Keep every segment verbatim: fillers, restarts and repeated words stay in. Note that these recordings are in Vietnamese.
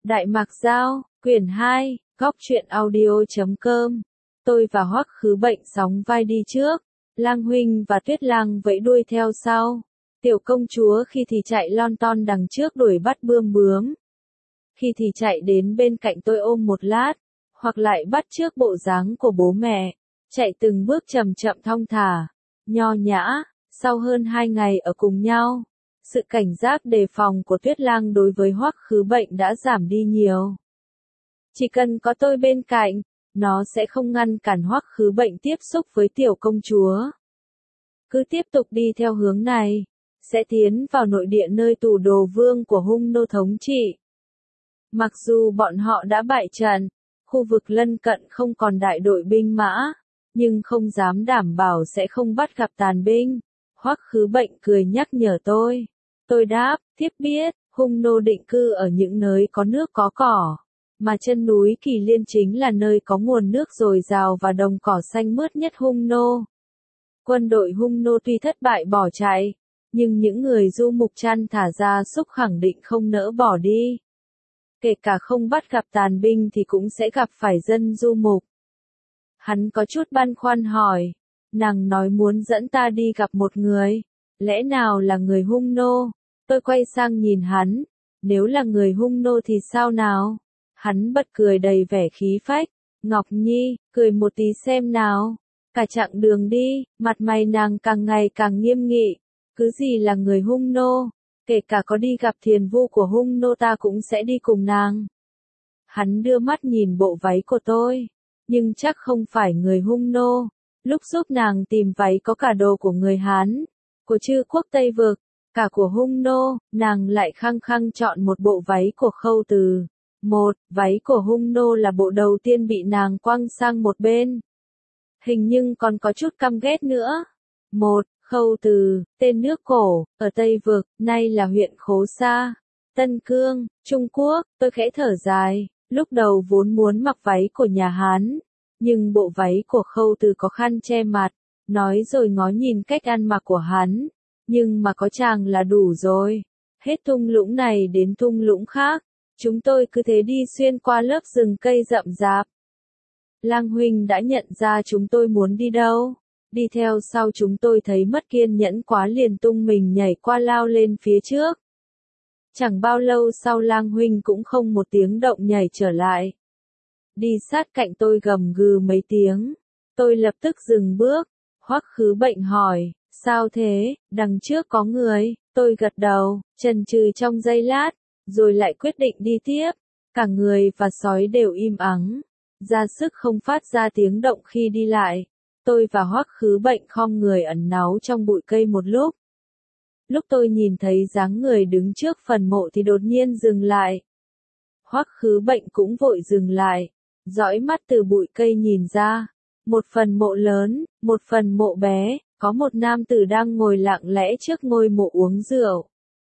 Đại Mạc Giao, quyển hai, góc truyện audio chấm com. Tôi và Hoắc Khứ Bệnh sóng vai đi trước, Lang huynh và Tuyết Lang vẫy đuôi theo sau. Tiểu công chúa khi thì chạy lon ton đằng trước đuổi bắt bươm bướm, khi thì chạy đến bên cạnh tôi ôm một lát, hoặc lại bắt chước bộ dáng của bố mẹ, chạy từng bước chậm chậm thong thả, nho nhã. Sau hơn hai ngày ở cùng nhau, sự cảnh giác đề phòng của Tuyết Lang đối với Hoắc Khứ Bệnh đã giảm đi nhiều. Chỉ cần có tôi bên cạnh, nó sẽ không ngăn cản Hoắc Khứ Bệnh tiếp xúc với tiểu công chúa. Cứ tiếp tục đi theo hướng này, sẽ tiến vào nội địa nơi tù đồ vương của Hung Nô thống trị. Mặc dù bọn họ đã bại trận, khu vực lân cận không còn đại đội binh mã, nhưng không dám đảm bảo sẽ không bắt gặp tàn binh. Hoắc Khứ Bệnh cười nhắc nhở tôi. Tôi đáp, thiếp biết, Hung Nô định cư ở những nơi có nước có cỏ, mà chân núi Kỳ Liên chính là nơi có nguồn nước dồi dào và đồng cỏ xanh mướt nhất Hung Nô. Quân đội Hung Nô tuy thất bại bỏ chạy, nhưng những người du mục chăn thả ra súc khẳng định không nỡ bỏ đi. Kể cả không bắt gặp tàn binh thì cũng sẽ gặp phải dân du mục. Hắn có chút băn khoăn hỏi, nàng nói muốn dẫn ta đi gặp một người, lẽ nào là người Hung Nô? Tôi quay sang nhìn hắn, nếu là người Hung Nô thì sao nào? Hắn bật cười đầy vẻ khí phách, Ngọc Nhi, cười một tí xem nào. Cả chặng đường đi, mặt mày nàng càng ngày càng nghiêm nghị, cứ gì là người Hung Nô, kể cả có đi gặp thiền vu của Hung Nô ta cũng sẽ đi cùng nàng. Hắn đưa mắt nhìn bộ váy của tôi, nhưng chắc không phải người Hung Nô. Lúc giúp nàng tìm váy có cả đồ của người Hán, của chư quốc Tây Vực, cả của Hung Nô, nàng lại khăng khăng chọn một bộ váy của Khâu Từ. Một, váy của Hung Nô là bộ đầu tiên bị nàng quăng sang một bên. Hình nhưng còn có chút căm ghét nữa. Một, Khâu Từ, tên nước cổ, ở Tây Vực, nay là huyện Khố Sa, Tân Cương, Trung Quốc. Tôi khẽ thở dài, lúc đầu vốn muốn mặc váy của nhà Hán, nhưng bộ váy của Khâu Từ có khăn che mặt, nói rồi ngó nhìn cách ăn mặc của hắn, nhưng mà có chàng là đủ rồi. Hết thung lũng này đến thung lũng khác, chúng tôi cứ thế đi xuyên qua lớp rừng cây rậm rạp. Lang huynh đã nhận ra chúng tôi muốn đi đâu. Đi theo sau chúng tôi thấy mất kiên nhẫn quá liền tung mình nhảy qua lao lên phía trước. Chẳng bao lâu sau Lang huynh cũng không một tiếng động nhảy trở lại. Đi sát cạnh tôi gầm gừ mấy tiếng. Tôi lập tức dừng bước. Hoắc Khứ Bệnh hỏi, sao thế, đằng trước có người. Tôi gật đầu, chần chừ trong giây lát, rồi lại quyết định đi tiếp. Cả người và sói đều im ắng, ra sức không phát ra tiếng động khi đi lại. Tôi và Hoắc Khứ Bệnh khom người ẩn náu trong bụi cây một lúc. Lúc tôi nhìn thấy dáng người đứng trước phần mộ thì đột nhiên dừng lại. Hoắc Khứ Bệnh cũng vội dừng lại, dõi mắt từ bụi cây nhìn ra. Một phần mộ lớn, một phần mộ bé, có một nam tử đang ngồi lặng lẽ trước ngôi mộ uống rượu.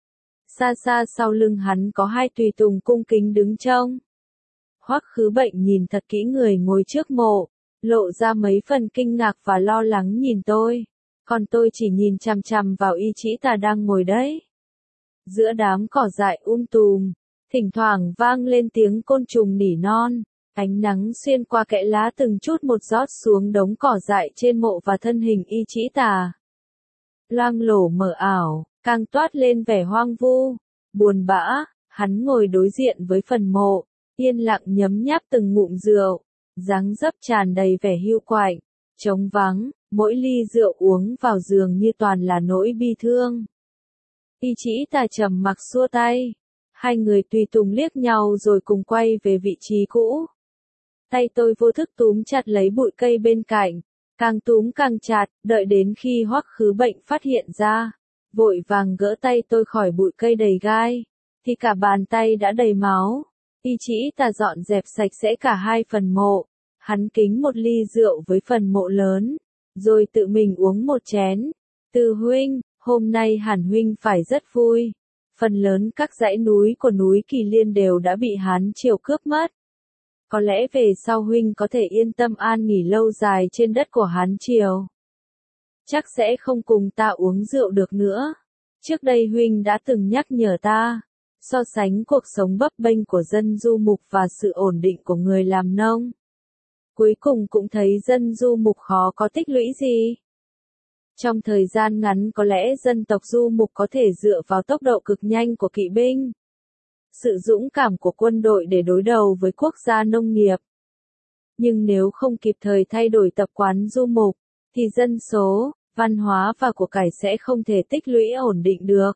Xa xa sau lưng hắn có hai tùy tùng cung kính đứng trông. Hoắc Khứ Bệnh nhìn thật kỹ người ngồi trước mộ, lộ ra mấy phần kinh ngạc và lo lắng nhìn tôi, còn tôi chỉ nhìn chằm chằm vào Y Trĩ Tà đang ngồi đấy. Giữa đám cỏ dại um tùm, thỉnh thoảng vang lên tiếng côn trùng nỉ non, ánh nắng xuyên qua kẽ lá từng chút một rót xuống đống cỏ dại trên mộ và thân hình Y Trĩ Tà. Loang lổ mờ ảo, càng toát lên vẻ hoang vu, buồn bã. Hắn ngồi đối diện với phần mộ, yên lặng nhấm nháp từng ngụm rượu, dáng dấp tràn đầy vẻ hiu quạnh, trống vắng, mỗi ly rượu uống vào dường như toàn là nỗi bi thương. Y Trĩ Tà trầm mặc xua tay, hai người tùy tùng liếc nhau rồi cùng quay về vị trí cũ. Tay tôi vô thức túm chặt lấy bụi cây bên cạnh, càng túm càng chặt, đợi đến khi Hoắc Khứ Bệnh phát hiện ra, vội vàng gỡ tay tôi khỏi bụi cây đầy gai, thì cả bàn tay đã đầy máu. Y Trĩ Tà dọn dẹp sạch sẽ cả hai phần mộ, hắn kính một ly rượu với phần mộ lớn, rồi tự mình uống một chén. Từ huynh, hôm nay hẳn huynh phải rất vui. Phần lớn các dãy núi của núi Kỳ Liên đều đã bị Hán Triều cướp mất. Có lẽ về sau huynh có thể yên tâm an nghỉ lâu dài trên đất của Hán Triều. Chắc sẽ không cùng ta uống rượu được nữa. Trước đây huynh đã từng nhắc nhở ta, so sánh cuộc sống bấp bênh của dân du mục và sự ổn định của người làm nông. Cuối cùng cũng thấy dân du mục khó có tích lũy gì. Trong thời gian ngắn có lẽ dân tộc du mục có thể dựa vào tốc độ cực nhanh của kỵ binh, sự dũng cảm của quân đội để đối đầu với quốc gia nông nghiệp. Nhưng nếu không kịp thời thay đổi tập quán du mục, thì dân số, văn hóa và của cải sẽ không thể tích lũy ổn định được.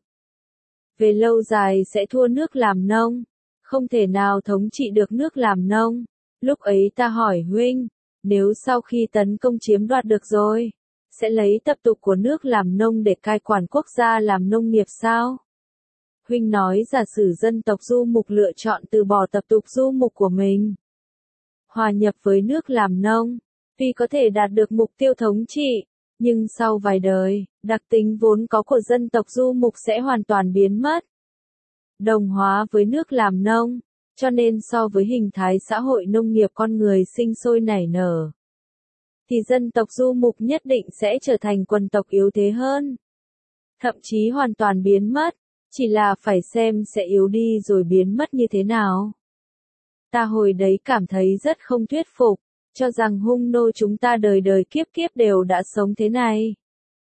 Về lâu dài sẽ thua nước làm nông, không thể nào thống trị được nước làm nông. Lúc ấy ta hỏi huynh, nếu sau khi tấn công chiếm đoạt được rồi, sẽ lấy tập tục của nước làm nông để cai quản quốc gia làm nông nghiệp sao? Huynh nói giả sử dân tộc du mục lựa chọn từ bỏ tập tục du mục của mình, hòa nhập với nước làm nông, tuy có thể đạt được mục tiêu thống trị, nhưng sau vài đời, đặc tính vốn có của dân tộc du mục sẽ hoàn toàn biến mất. Đồng hóa với nước làm nông, cho nên so với hình thái xã hội nông nghiệp con người sinh sôi nảy nở, thì dân tộc du mục nhất định sẽ trở thành quần tộc yếu thế hơn. Thậm chí hoàn toàn biến mất, chỉ là phải xem sẽ yếu đi rồi biến mất như thế nào. Ta hồi đấy cảm thấy rất không thuyết phục, cho rằng hung nô chúng ta đời đời kiếp kiếp đều đã sống thế này.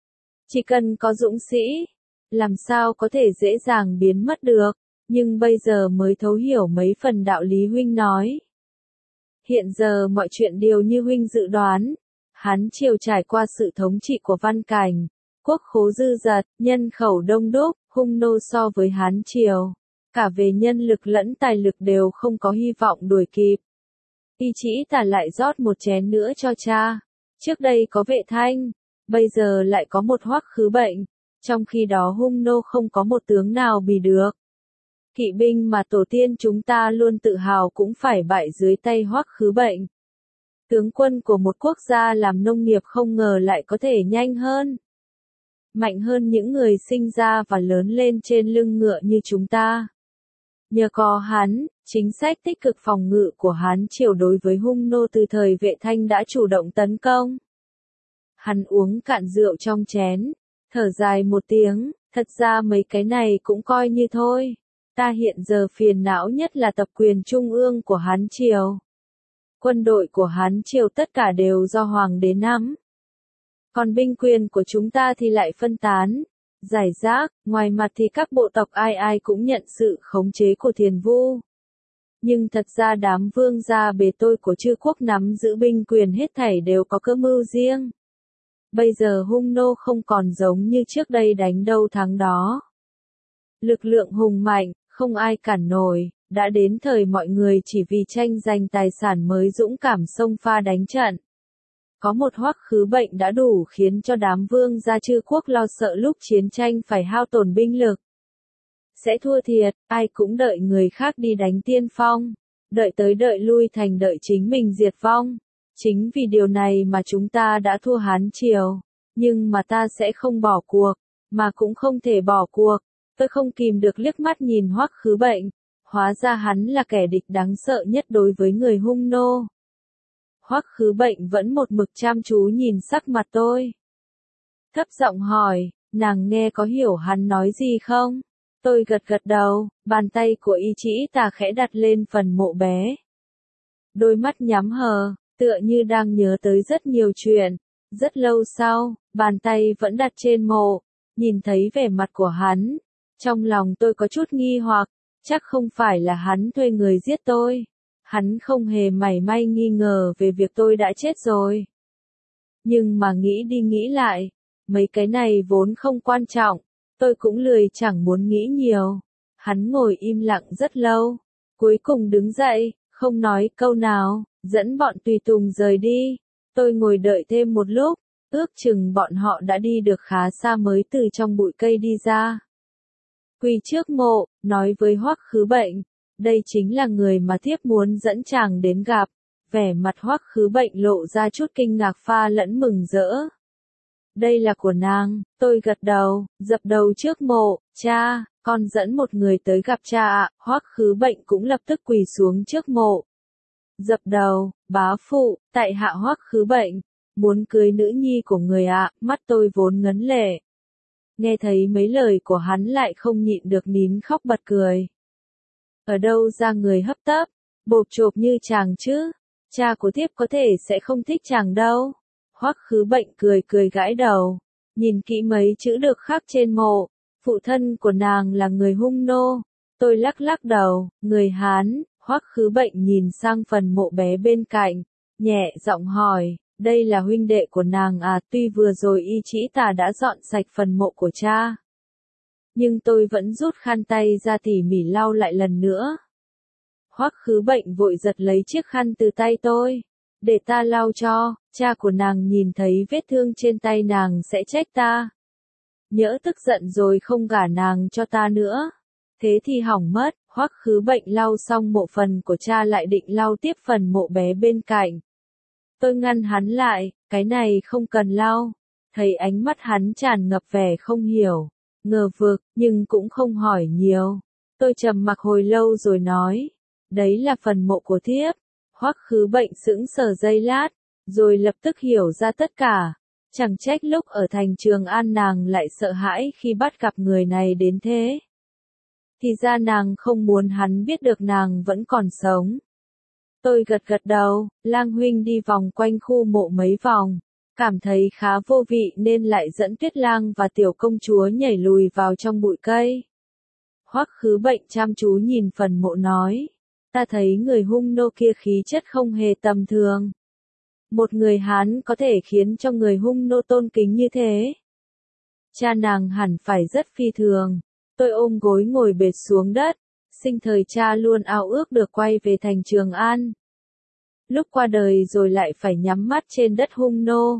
Chỉ cần có dũng sĩ, làm sao có thể dễ dàng biến mất được, nhưng bây giờ mới thấu hiểu mấy phần đạo lý huynh nói. Hiện giờ mọi chuyện đều như huynh dự đoán, Hán Triều trải qua sự thống trị của Văn Cảnh, quốc khố dư dật, nhân khẩu đông đúc, hung nô so với Hán Triều, cả về nhân lực lẫn tài lực đều không có hy vọng đuổi kịp. Y chỉ tả lại rót một chén nữa cho cha. Trước đây có Vệ Thanh, bây giờ lại có một Hoắc Khứ Bệnh, trong khi đó hung nô không có một tướng nào bì được. Kỵ binh mà tổ tiên chúng ta luôn tự hào cũng phải bại dưới tay Hoắc Khứ Bệnh. Tướng quân của một quốc gia làm nông nghiệp không ngờ lại có thể nhanh hơn, mạnh hơn những người sinh ra và lớn lên trên lưng ngựa như chúng ta. Nhờ có hắn, chính sách tích cực phòng ngự của Hán Triều đối với hung nô từ thời Vệ Thanh đã chủ động tấn công. Hắn uống cạn rượu trong chén, thở dài một tiếng, thật ra mấy cái này cũng coi như thôi. Ta hiện giờ phiền não nhất là tập quyền trung ương của Hán Triều. Quân đội của Hán Triều tất cả đều do Hoàng đế nắm. Còn binh quyền của chúng ta thì lại phân tán, giải rác, ngoài mặt thì các bộ tộc ai ai cũng nhận sự khống chế của Thiền Vu. Nhưng thật ra đám vương gia bề tôi của chư quốc nắm giữ binh quyền hết thảy đều có cơ mưu riêng. Bây giờ hung nô không còn giống như trước đây đánh đâu thắng đó. Lực lượng hùng mạnh, không ai cản nổi, đã đến thời mọi người chỉ vì tranh giành tài sản mới dũng cảm xông pha đánh trận. Có một Hoắc Khứ Bệnh đã đủ khiến cho đám vương gia chư quốc lo sợ lúc chiến tranh phải hao tổn binh lực. Sẽ thua thiệt, ai cũng đợi người khác đi đánh tiên phong, đợi tới đợi lui thành đợi chính mình diệt vong. Chính vì điều này mà chúng ta đã thua Hán Triều, nhưng mà ta sẽ không bỏ cuộc, mà cũng không thể bỏ cuộc. Tôi không kìm được liếc mắt nhìn Hoắc Khứ Bệnh, hóa ra hắn là kẻ địch đáng sợ nhất đối với người hung nô. Hoắc Khứ Bệnh vẫn một mực chăm chú nhìn sắc mặt tôi. Thấp giọng hỏi, nàng nghe có hiểu hắn nói gì không? Tôi gật gật đầu, bàn tay của y chỉ tà khẽ đặt lên phần mộ bé. Đôi mắt nhắm hờ, tựa như đang nhớ tới rất nhiều chuyện. Rất lâu sau, bàn tay vẫn đặt trên mộ, nhìn thấy vẻ mặt của hắn. Trong lòng tôi có chút nghi hoặc, chắc không phải là hắn thuê người giết tôi. Hắn không hề mảy may nghi ngờ về việc tôi đã chết rồi. Nhưng mà nghĩ đi nghĩ lại, mấy cái này vốn không quan trọng, tôi cũng lười chẳng muốn nghĩ nhiều. Hắn ngồi im lặng rất lâu, cuối cùng đứng dậy, không nói câu nào, dẫn bọn tùy tùng rời đi. Tôi ngồi đợi thêm một lúc, ước chừng bọn họ đã đi được khá xa mới từ trong bụi cây đi ra. Quỳ trước mộ, nói với Hoắc Khứ Bệnh, đây chính là người mà thiếp muốn dẫn chàng đến gặp. Vẻ mặt Hoắc Khứ Bệnh lộ ra chút kinh ngạc pha lẫn mừng rỡ. Đây là của nàng, tôi gật đầu, dập đầu trước mộ, cha, con dẫn một người tới gặp cha ạ. Hoắc Khứ Bệnh cũng lập tức quỳ xuống trước mộ. Dập đầu, bá phụ, tại hạ Hoắc Khứ Bệnh, muốn cưới nữ nhi của người ạ. Mắt tôi vốn ngấn lệ. Nghe thấy mấy lời của hắn lại không nhịn được nín khóc bật cười. ở đâu ra người hấp tấp, bộp chộp như chàng chứ, cha của thiếp có thể sẽ không thích chàng đâu. Hoắc Khứ Bệnh cười cười gãi đầu, nhìn kỹ mấy chữ được khắc trên mộ, phụ thân của nàng là người Hung nô. Tôi lắc lắc đầu, người Hán. Hoắc Khứ Bệnh nhìn sang phần mộ bé bên cạnh, nhẹ giọng hỏi, đây là huynh đệ của nàng à? Tuy vừa rồi Y Trĩ Tà đã dọn sạch phần mộ của cha, nhưng tôi vẫn rút khăn tay ra tỉ mỉ lau lại lần nữa. Hoắc Khứ Bệnh vội giật lấy chiếc khăn từ tay tôi, để ta lau cho, cha của nàng nhìn thấy vết thương trên tay nàng sẽ trách ta. Nhỡ tức giận rồi không gả nàng cho ta nữa. Thế thì hỏng mất. Hoắc Khứ Bệnh lau xong mộ phần của cha lại định lau tiếp phần mộ bé bên cạnh. Tôi ngăn hắn lại, cái này không cần lau. Thấy ánh mắt hắn tràn ngập vẻ không hiểu, ngờ vực, nhưng cũng không hỏi nhiều. Tôi trầm mặc hồi lâu rồi nói, đấy là phần mộ của thiếp. Hoắc Khứ Bệnh sững sờ giây lát, rồi lập tức hiểu ra tất cả. Chẳng trách lúc ở thành Trường An nàng lại sợ hãi khi bắt gặp người này đến thế. Thì ra nàng không muốn hắn biết được nàng vẫn còn sống. Tôi gật gật đầu, Lang huynh đi vòng quanh khu mộ mấy vòng, cảm thấy khá vô vị nên lại dẫn Tuyết Lang và tiểu công chúa nhảy lùi vào trong bụi cây. Hoắc Khứ Bệnh chăm chú nhìn phần mộ nói, ta thấy người Hung nô kia khí chất không hề tầm thường. Một người Hán có thể khiến cho người Hung nô tôn kính như thế. Cha nàng hẳn phải rất phi thường. Tôi ôm gối ngồi bệt xuống đất, sinh thời cha luôn ao ước được quay về thành Trường An. Lúc qua đời rồi lại phải nhắm mắt trên đất Hung nô.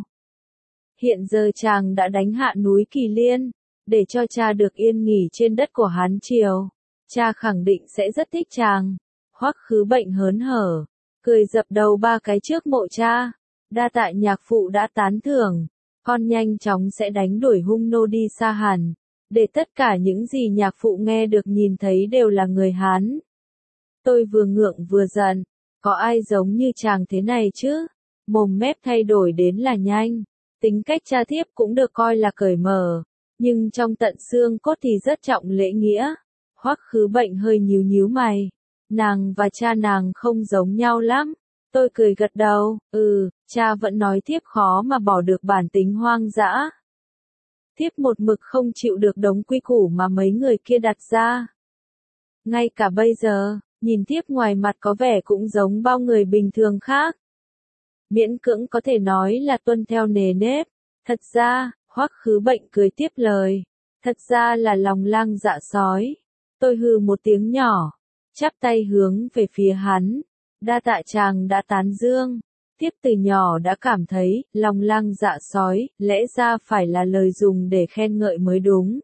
Hiện giờ chàng đã đánh hạ núi Kỳ Liên, để cho cha được yên nghỉ trên đất của Hán Triều. Cha khẳng định sẽ rất thích chàng. Hoắc Khứ Bệnh hớn hở, cười dập đầu ba cái trước mộ cha. Đa tạ nhạc phụ đã tán thưởng, con nhanh chóng sẽ đánh đuổi Hung nô đi xa hẳn. Để tất cả những gì nhạc phụ nghe được nhìn thấy đều là người Hán. Tôi vừa ngượng vừa giận, có ai giống như chàng thế này chứ? Mồm mép thay đổi đến là nhanh, tính cách cha thiếp cũng được coi là cởi mở, nhưng trong tận xương cốt thì rất trọng lễ nghĩa. Hoắc Khứ Bệnh hơi nhíu nhíu mày, nàng và cha nàng không giống nhau lắm. Tôi cười gật đầu, ừ, cha vẫn nói thiếp khó mà bỏ được bản tính hoang dã. Thiếp một mực không chịu được đống quy củ mà mấy người kia đặt ra. Ngay cả bây giờ, nhìn thiếp ngoài mặt có vẻ cũng giống bao người bình thường khác. Miễn cưỡng có thể nói là tuân theo nề nếp. Thật ra, Hoắc Khứ Bệnh cười tiếp lời. Thật ra là lòng lang dạ sói. Tôi hừ một tiếng nhỏ, chắp tay hướng về phía hắn. Đa tạ chàng đã tán dương. Thiếp từ nhỏ đã cảm thấy, lòng lang dạ sói, lẽ ra phải là lời dùng để khen ngợi mới đúng.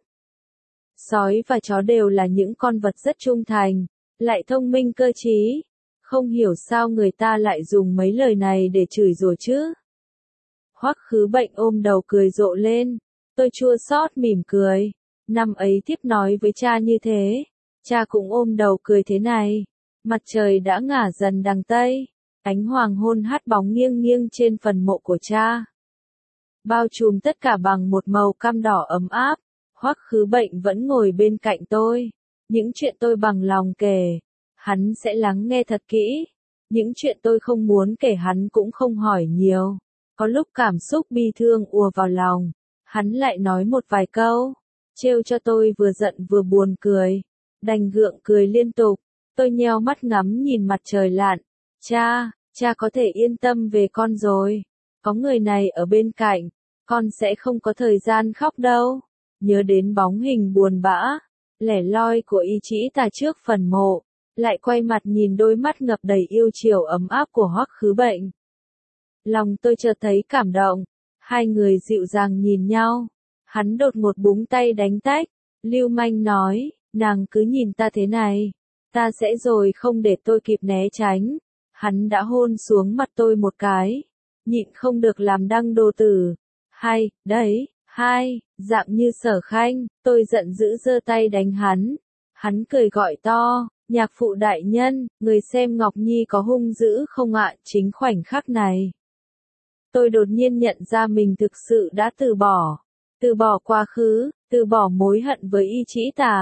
Sói và chó đều là những con vật rất trung thành, lại thông minh cơ trí. Không hiểu sao người ta lại dùng mấy lời này để chửi rủa chứ. Hoắc Khứ Bệnh ôm đầu cười rộ lên. Tôi chua xót mỉm cười. Năm ấy thiếp nói với cha như thế. Cha cũng ôm đầu cười thế này. Mặt trời đã ngả dần đằng Tây. Ánh hoàng hôn hắt bóng nghiêng nghiêng trên phần mộ của cha. Bao trùm tất cả bằng một màu cam đỏ ấm áp. Hoắc Khứ Bệnh vẫn ngồi bên cạnh tôi. Những chuyện tôi bằng lòng kể, hắn sẽ lắng nghe thật kỹ. Những chuyện tôi không muốn kể hắn cũng không hỏi nhiều. Có lúc cảm xúc bi thương ùa vào lòng, hắn lại nói một vài câu, trêu cho tôi vừa giận vừa buồn cười. Đành gượng cười liên tục. Tôi nheo mắt ngắm nhìn mặt trời lặn. Cha, cha có thể yên tâm về con rồi. Có người này ở bên cạnh, con sẽ không có thời gian khóc đâu. Nhớ đến bóng hình buồn bã, lẻ loi của Y Trĩ Tà trước phần mộ, lại quay mặt nhìn đôi mắt ngập đầy yêu chiều ấm áp của Hoắc Khứ Bệnh. Lòng tôi chợt thấy cảm động, hai người dịu dàng nhìn nhau. Hắn đột ngột búng tay đánh tách, lưu manh nói, nàng cứ nhìn ta thế này, ta sẽ rồi không để tôi kịp né tránh. Hắn đã hôn xuống mặt tôi một cái, nhịn không được làm đăng đô tử. Hay, đấy, hai, dạng như Sở Khanh. Tôi giận dữ giơ tay đánh hắn. Hắn cười gọi to, nhạc phụ đại nhân, người xem Ngọc Nhi có hung dữ không ạ? Chính khoảnh khắc này, tôi đột nhiên nhận ra mình thực sự đã từ bỏ. Từ bỏ quá khứ, từ bỏ mối hận với Y Trĩ Tà.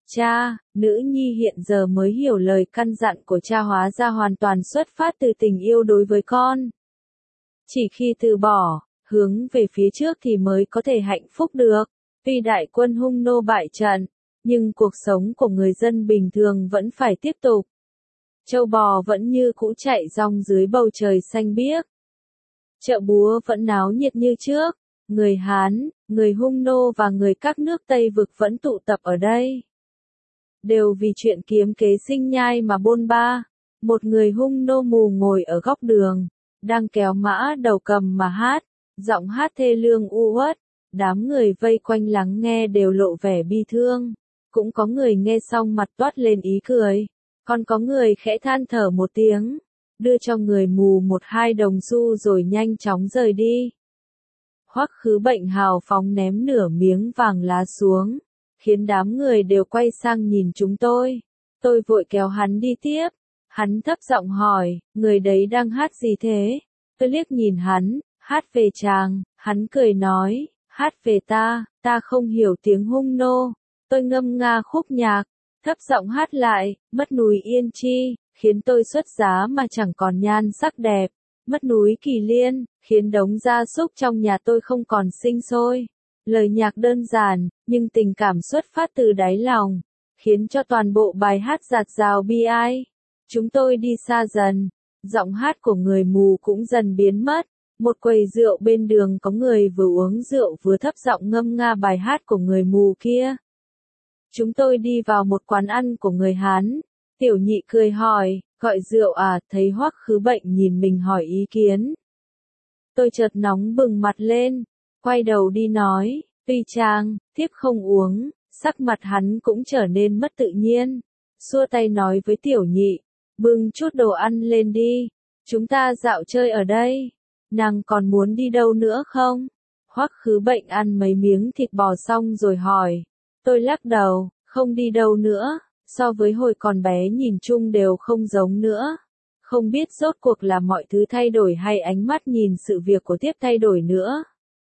Cha, nữ nhi hiện giờ mới hiểu lời căn dặn của cha hóa ra hoàn toàn xuất phát từ tình yêu đối với con. Chỉ khi từ bỏ, hướng về phía trước thì mới có thể hạnh phúc được. Tuy đại quân hung nô bại trận, nhưng cuộc sống của người dân bình thường vẫn phải tiếp tục. Châu bò vẫn như cũ chạy rong dưới bầu trời xanh biếc. Chợ búa vẫn náo nhiệt như trước, người Hán, người Hung nô và người các nước Tây vực vẫn tụ tập ở đây. Đều vì chuyện kiếm kế sinh nhai mà bôn ba. Một người Hung nô mù ngồi ở góc đường, đang kéo mã đầu cầm mà hát, giọng hát thê lương u uất. Đám người vây quanh lắng nghe đều lộ vẻ bi thương, cũng có người nghe xong mặt toát lên ý cười, còn có người khẽ than thở một tiếng, đưa cho người mù một hai đồng xu rồi nhanh chóng rời đi. Hoắc Khứ Bệnh hào phóng ném nửa miếng vàng lá xuống, khiến đám người đều quay sang nhìn chúng tôi. Tôi vội kéo hắn đi tiếp. Hắn thấp giọng hỏi, người đấy đang hát gì thế? Tôi liếc nhìn hắn, hát về chàng. Hắn cười nói, hát về ta, ta không hiểu tiếng Hung nô. Tôi ngâm nga khúc nhạc, thấp giọng hát lại, mất núi Yên Chi, khiến tôi xuất giá mà chẳng còn nhan sắc đẹp. Mất núi Kỳ Liên, khiến đống gia súc trong nhà tôi không còn sinh sôi. Lời nhạc đơn giản, nhưng tình cảm xuất phát từ đáy lòng, khiến cho toàn bộ bài hát dạt dào bi ai. Chúng tôi đi xa dần, giọng hát của người mù cũng dần biến mất. Một quầy rượu bên đường có người vừa uống rượu vừa thấp giọng ngâm nga bài hát của người mù kia. Chúng tôi đi vào một quán ăn của người Hán. Tiểu nhị cười hỏi, gọi rượu à, thấy Hoắc Khứ Bệnh nhìn mình hỏi ý kiến. Tôi chợt nóng bừng mặt lên, quay đầu đi nói, tuy chàng, thiếp không uống, sắc mặt hắn cũng trở nên mất tự nhiên. Xua tay nói với tiểu nhị, bưng chút đồ ăn lên đi, chúng ta dạo chơi ở đây. Nàng còn muốn đi đâu nữa không? Hoắc Khứ Bệnh ăn mấy miếng thịt bò xong rồi hỏi. Tôi lắc đầu, không đi đâu nữa, so với hồi còn bé nhìn chung đều không giống nữa. Không biết rốt cuộc là mọi thứ thay đổi hay ánh mắt nhìn sự việc của tiếp thay đổi nữa.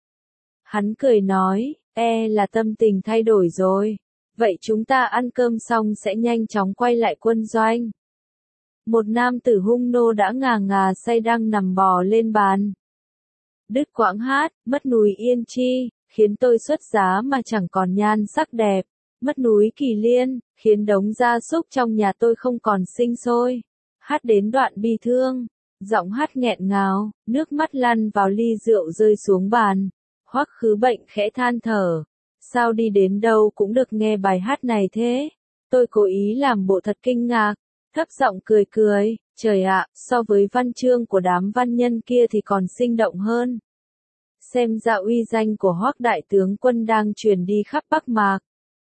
Hắn cười nói, e là tâm tình thay đổi rồi. Vậy chúng ta ăn cơm xong sẽ nhanh chóng quay lại quân doanh. Một nam tử Hung nô đã ngà ngà say đang nằm bò lên bàn. Đứt quãng hát, mất núi Yên Chi, khiến tôi xuất giá mà chẳng còn nhan sắc đẹp. Mất núi Kỳ Liên, khiến đống gia súc trong nhà tôi không còn sinh sôi. Hát đến đoạn bi thương, giọng hát nghẹn ngào, nước mắt lăn vào ly rượu rơi xuống bàn. Hoắc Khứ Bệnh khẽ than thở, sao đi đến đâu cũng được nghe bài hát này thế? Tôi cố ý làm bộ thật kinh ngạc, thấp giọng cười cười, trời ạ, so với văn chương của đám văn nhân kia thì còn sinh động hơn. Xem ra uy danh của Hoắc đại tướng quân đang truyền đi khắp Bắc Mạc.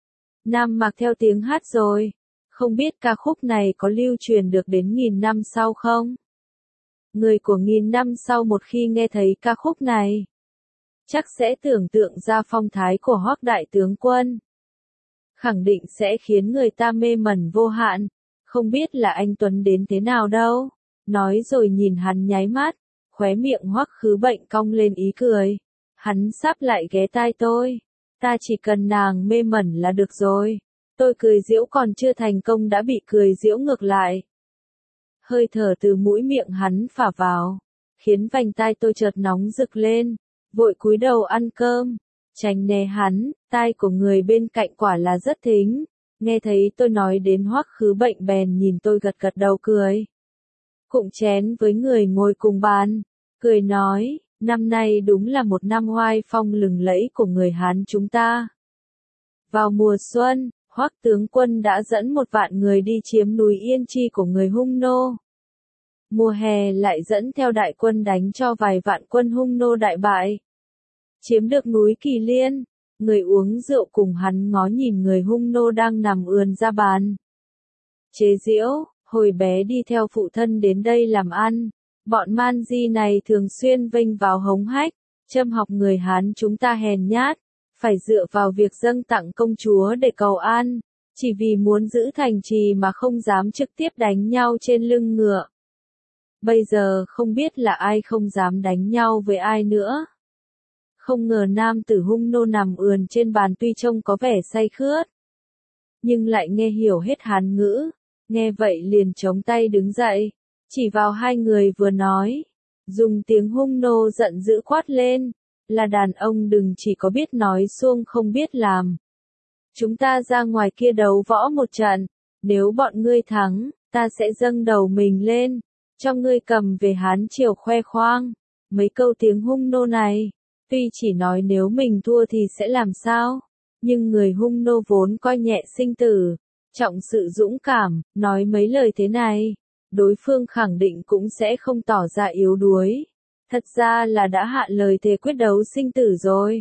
Nam Mạc theo tiếng hát rồi, không biết ca khúc này có lưu truyền được đến nghìn năm sau không? Người của nghìn năm sau một khi nghe thấy ca khúc này, chắc sẽ tưởng tượng ra phong thái của Hoắc đại tướng quân. Khẳng định sẽ khiến người ta mê mẩn vô hạn, không biết là anh Tuấn đến thế nào đâu. Nói rồi nhìn hắn nháy mắt, khóe miệng Hoắc Khứ Bệnh cong lên ý cười. Hắn sắp lại ghé tai tôi, ta chỉ cần nàng mê mẩn là được rồi. Tôi cười giễu còn chưa thành công đã bị cười giễu ngược lại. Hơi thở từ mũi miệng hắn phả vào, khiến vành tai tôi chợt nóng rực lên, vội cúi đầu ăn cơm, tránh né hắn. Tai của người bên cạnh quả là rất thính, nghe thấy tôi nói đến Hoắc Khứ Bệnh bèn nhìn tôi gật gật đầu cười. Cụng chén với người ngồi cùng bàn, cười nói, năm nay đúng là một năm oai phong lừng lẫy của người Hán chúng ta. Vào mùa xuân, Hoắc tướng quân đã dẫn một vạn người đi chiếm núi Yên Chi của người Hung nô. Mùa hè lại dẫn theo đại quân đánh cho vài vạn quân Hung nô đại bại. Chiếm được núi Kỳ Liên, người uống rượu cùng hắn ngó nhìn người Hung nô đang nằm ườn ra bàn. Chế giễu, hồi bé đi theo phụ thân đến đây làm ăn, bọn man di này thường xuyên vênh vào hống hách, châm học người Hán chúng ta hèn nhát, phải dựa vào việc dâng tặng công chúa để cầu an, chỉ vì muốn giữ thành trì mà không dám trực tiếp đánh nhau trên lưng ngựa. Bây giờ không biết là ai không dám đánh nhau với ai nữa. Không ngờ nam tử Hung nô nằm ườn trên bàn tuy trông có vẻ say khướt, nhưng lại nghe hiểu hết Hán ngữ, nghe vậy liền chống tay đứng dậy, chỉ vào hai người vừa nói, dùng tiếng hung nô giận dữ quát lên, là đàn ông đừng chỉ có biết nói suông không biết làm. Chúng ta ra ngoài kia đấu võ một trận, nếu bọn ngươi thắng, ta sẽ dâng đầu mình lên, cho ngươi cầm về Hán triều khoe khoang. Mấy câu tiếng hung nô này, tuy chỉ nói nếu mình thua thì sẽ làm sao, nhưng người hung nô vốn coi nhẹ sinh tử, trọng sự dũng cảm, nói mấy lời thế này, đối phương khẳng định cũng sẽ không tỏ ra yếu đuối. Thật ra là đã hạ lời thề quyết đấu sinh tử rồi.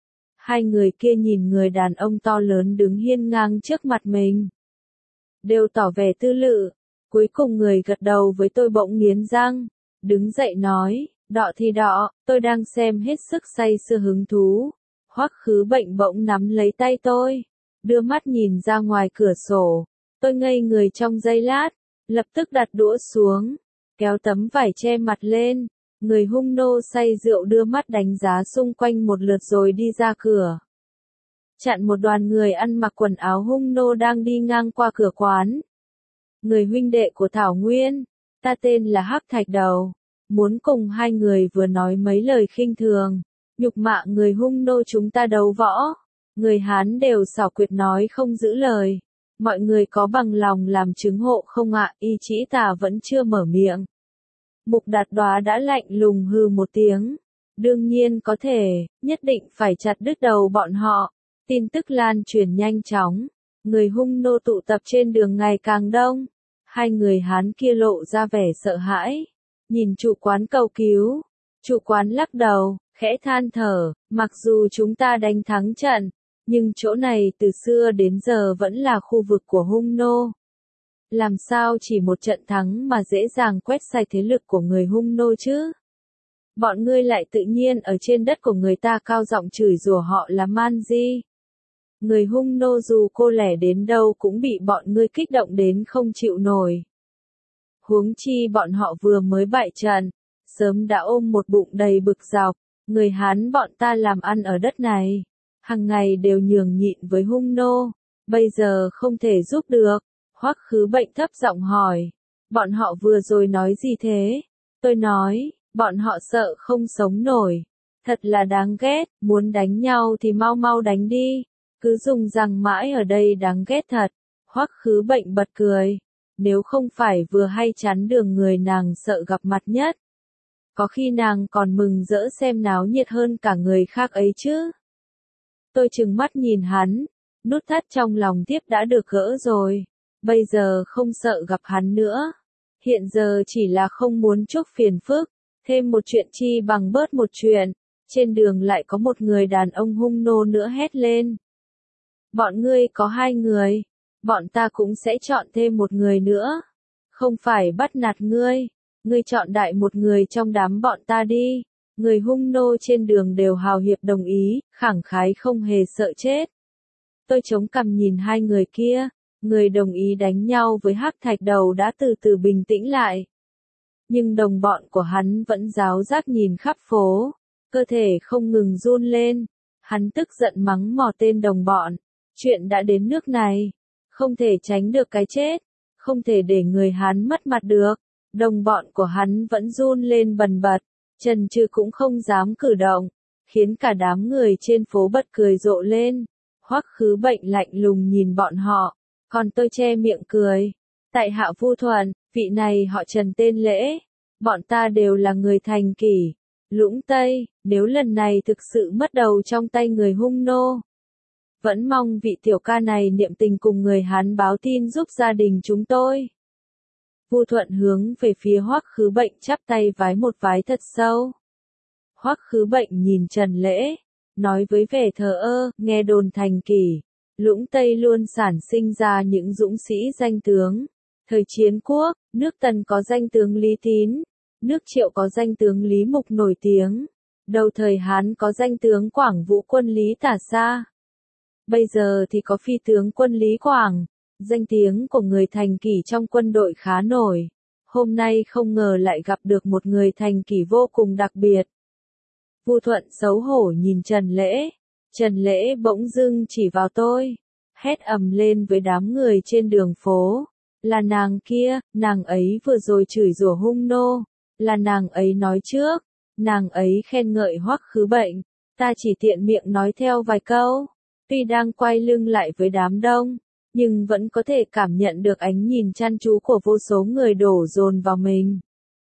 Hai người kia nhìn người đàn ông to lớn đứng hiên ngang trước mặt mình, đều tỏ vẻ tư lự. Cuối cùng người gật đầu với tôi bỗng nghiến răng, đứng dậy nói, đọ thì đọ, tôi đang xem hết sức say sưa hứng thú. Hoắc Khứ Bệnh bỗng nắm lấy tay tôi, đưa mắt nhìn ra ngoài cửa sổ. Tôi ngây người trong giây lát, lập tức đặt đũa xuống, kéo tấm vải che mặt lên. Người hung nô say rượu đưa mắt đánh giá xung quanh một lượt rồi đi ra cửa. Chặn một đoàn người ăn mặc quần áo hung nô đang đi ngang qua cửa quán. Người huynh đệ của Thảo Nguyên, ta tên là Hắc Thạch Đầu, muốn cùng hai người vừa nói mấy lời khinh thường, nhục mạ người hung nô chúng ta đấu võ. Người Hán đều xảo quyệt nói không giữ lời. Mọi người có bằng lòng làm chứng hộ không ạ? Y Chỉ Tà vẫn chưa mở miệng. Mục Đạt Đoá đã lạnh lùng hừ một tiếng. Đương nhiên có thể, nhất định phải chặt đứt đầu bọn họ. Tin tức lan truyền nhanh chóng. Người hung nô tụ tập trên đường ngày càng đông. Hai người Hán kia lộ ra vẻ sợ hãi. Nhìn chủ quán cầu cứu. Chủ quán lắc đầu, khẽ than thở. Mặc dù chúng ta đánh thắng trận, nhưng chỗ này từ xưa đến giờ vẫn là khu vực của hung nô. Làm sao chỉ một trận thắng mà dễ dàng quét sạch thế lực của người hung nô chứ? Bọn ngươi lại tự nhiên ở trên đất của người ta cao giọng chửi rủa họ là man di. Người hung nô dù cô lẻ đến đâu cũng bị bọn ngươi kích động đến không chịu nổi. Huống chi bọn họ vừa mới bại trận, sớm đã ôm một bụng đầy bực dọc. Người Hán bọn ta làm ăn ở đất này, hàng ngày đều nhường nhịn với hung nô, bây giờ không thể giúp được. Hoắc Khứ Bệnh thấp giọng hỏi, bọn họ vừa rồi nói gì thế? Tôi nói, bọn họ sợ không sống nổi. Thật là đáng ghét, muốn đánh nhau thì mau mau đánh đi, cứ dùng răng mãi ở đây đáng ghét thật. Hoắc Khứ Bệnh bật cười, nếu không phải vừa hay chắn đường người nàng sợ gặp mặt nhất, có khi nàng còn mừng rỡ xem náo nhiệt hơn cả người khác ấy chứ. Tôi trừng mắt nhìn hắn, nút thắt trong lòng tiếp đã được gỡ rồi, bây giờ không sợ gặp hắn nữa. Hiện giờ chỉ là không muốn chuốc phiền phức, thêm một chuyện chi bằng bớt một chuyện. Trên đường lại có một người đàn ông hung nô nữa hét lên. Bọn ngươi có hai người, bọn ta cũng sẽ chọn thêm một người nữa. Không phải bắt nạt ngươi, ngươi chọn đại một người trong đám bọn ta đi. Người hung nô trên đường đều hào hiệp đồng ý, khẳng khái không hề sợ chết. Tôi chống cằm nhìn hai người kia, người đồng ý đánh nhau với Hắc Thạch Đầu đã từ từ bình tĩnh lại. Nhưng đồng bọn của hắn vẫn ráo rác nhìn khắp phố, cơ thể không ngừng run lên. Hắn tức giận mắng mỏ tên đồng bọn, chuyện đã đến nước này, không thể tránh được cái chết, không thể để người Hán mất mặt được. Đồng bọn của hắn vẫn run lên bần bật, chần chừ cũng không dám cử động, khiến cả đám người trên phố bật cười rộ lên. Hoắc Khứ Bệnh lạnh lùng nhìn bọn họ, còn tôi che miệng cười. Tại hạ Vu Thuận, vị này họ Trần tên Lễ, bọn ta đều là người Thành Kỷ, Lũng Tây, nếu lần này thực sự mất đầu trong tay người hung nô, vẫn mong vị tiểu ca này niệm tình cùng người Hán báo tin giúp gia đình chúng tôi. Vu Thuận hướng về phía Hoắc Khứ Bệnh chắp tay vái một vái thật sâu. Hoắc Khứ Bệnh nhìn Trần Lễ, nói với vẻ thờ ơ, nghe đồn Thành Kỷ, Lũng Tây luôn sản sinh ra những dũng sĩ danh tướng. Thời chiến quốc, nước Tần có danh tướng Lý Tín, nước Triệu có danh tướng Lý Mục nổi tiếng, đầu thời Hán có danh tướng Quảng Vũ quân Lý Tả Sa. Bây giờ thì có phi tướng quân Lý Quảng. Danh tiếng của người Thành Kỷ trong quân đội khá nổi. Hôm nay không ngờ lại gặp được một người Thành Kỷ vô cùng đặc biệt. Vu Thuận xấu hổ nhìn Trần Lễ. Trần Lễ bỗng dưng chỉ vào tôi. hét ầm lên với đám người trên đường phố. Là nàng kia, nàng ấy vừa rồi chửi rủa hung nô, là nàng ấy nói trước, nàng ấy khen ngợi Hoắc Khứ Bệnh, ta chỉ tiện miệng nói theo vài câu. Tuy đang quay lưng lại với đám đông, nhưng vẫn có thể cảm nhận được ánh nhìn chăm chú của vô số người đổ dồn vào mình.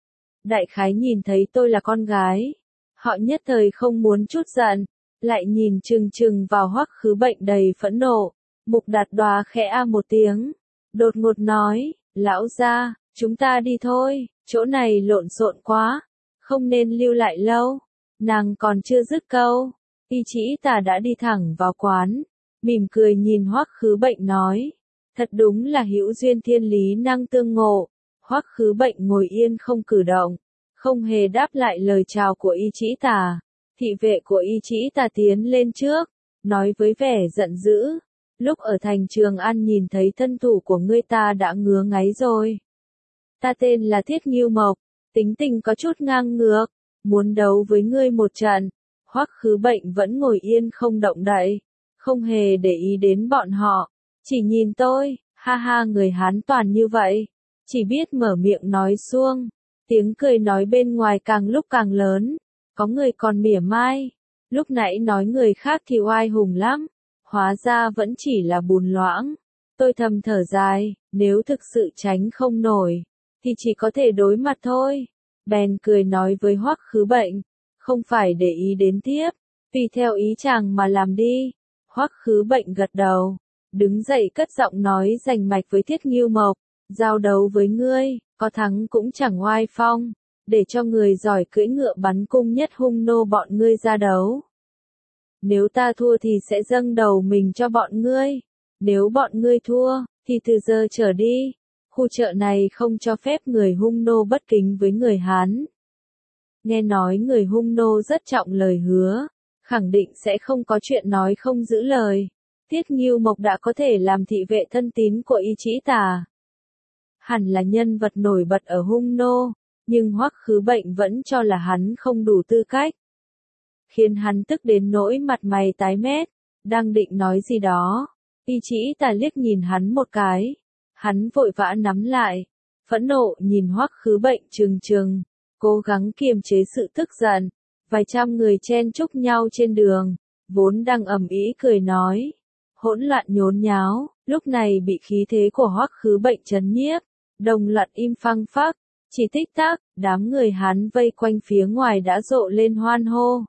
Đại khái nhìn thấy tôi là con gái, họ nhất thời không muốn chút giận, lại nhìn chừng chừng vào Hoắc Khứ Bệnh đầy phẫn nộ. Mục Đạt Đoá khẽ a một tiếng, đột ngột nói, lão gia, chúng ta đi thôi, chỗ này lộn xộn quá, không nên lưu lại lâu. Nàng còn chưa dứt câu, Y Chỉ Tà đã đi thẳng vào quán, mỉm cười nhìn Hoắc Khứ Bệnh nói, thật đúng là hữu duyên thiên lý năng tương ngộ. Hoắc Khứ Bệnh ngồi yên không cử động, không hề đáp lại lời chào của Y Chỉ Tà. Thị vệ của Y Chỉ Tà tiến lên trước, nói với vẻ giận dữ, lúc ở thành Trường An nhìn thấy thân thủ của ngươi ta đã ngứa ngáy rồi. Ta tên là Thiết Ngưu Mộc, tính tình có chút ngang ngược, muốn đấu với ngươi một trận. Hoắc Khứ Bệnh vẫn ngồi yên không động đậy, không hề để ý đến bọn họ, chỉ nhìn tôi, ha ha, người Hán toàn như vậy, chỉ biết mở miệng nói suông. Tiếng cười nói bên ngoài càng lúc càng lớn, có người còn mỉa mai, lúc nãy nói người khác thì oai hùng lắm, hóa ra vẫn chỉ là bùn loãng. Tôi thầm thở dài, nếu thực sự tránh không nổi, thì chỉ có thể đối mặt thôi. Bèn cười nói với Hoắc Khứ Bệnh, không phải để ý đến tiếp, tùy theo ý chàng mà làm đi. Hoắc Khứ Bệnh gật đầu, đứng dậy cất giọng nói rành mạch với Thiết Ngưu Mộc, giao đấu với ngươi, có thắng cũng chẳng oai phong, để cho người giỏi cưỡi ngựa bắn cung nhất hung nô bọn ngươi ra đấu. Nếu ta thua thì sẽ dâng đầu mình cho bọn ngươi, nếu bọn ngươi thua, thì từ giờ trở đi, khu chợ này không cho phép người hung nô bất kính với người Hán. Nghe nói người hung nô rất trọng lời hứa, khẳng định sẽ không có chuyện nói không giữ lời. Thiết Ngưu Mộc đã có thể làm thị vệ thân tín của Y Chỉ Tà, hẳn là nhân vật nổi bật ở hung nô, nhưng Hoắc Khứ Bệnh vẫn cho là hắn không đủ tư cách, khiến hắn tức đến nỗi mặt mày tái mét, đang định nói gì đó. Y Chỉ Tà liếc nhìn hắn một cái, hắn vội vã nắm lại, phẫn nộ nhìn Hoắc Khứ Bệnh trừng trừng, cố gắng kiềm chế sự tức giận. Vài trăm người chen chúc nhau trên đường, vốn đang ầm ĩ cười nói, hỗn loạn nhốn nháo, lúc này bị khí thế của Hoắc Khứ Bệnh chấn nhiếp, đồng loạt im phăng phắc, chỉ tích tắc, đám người Hán vây quanh phía ngoài đã rộ lên hoan hô.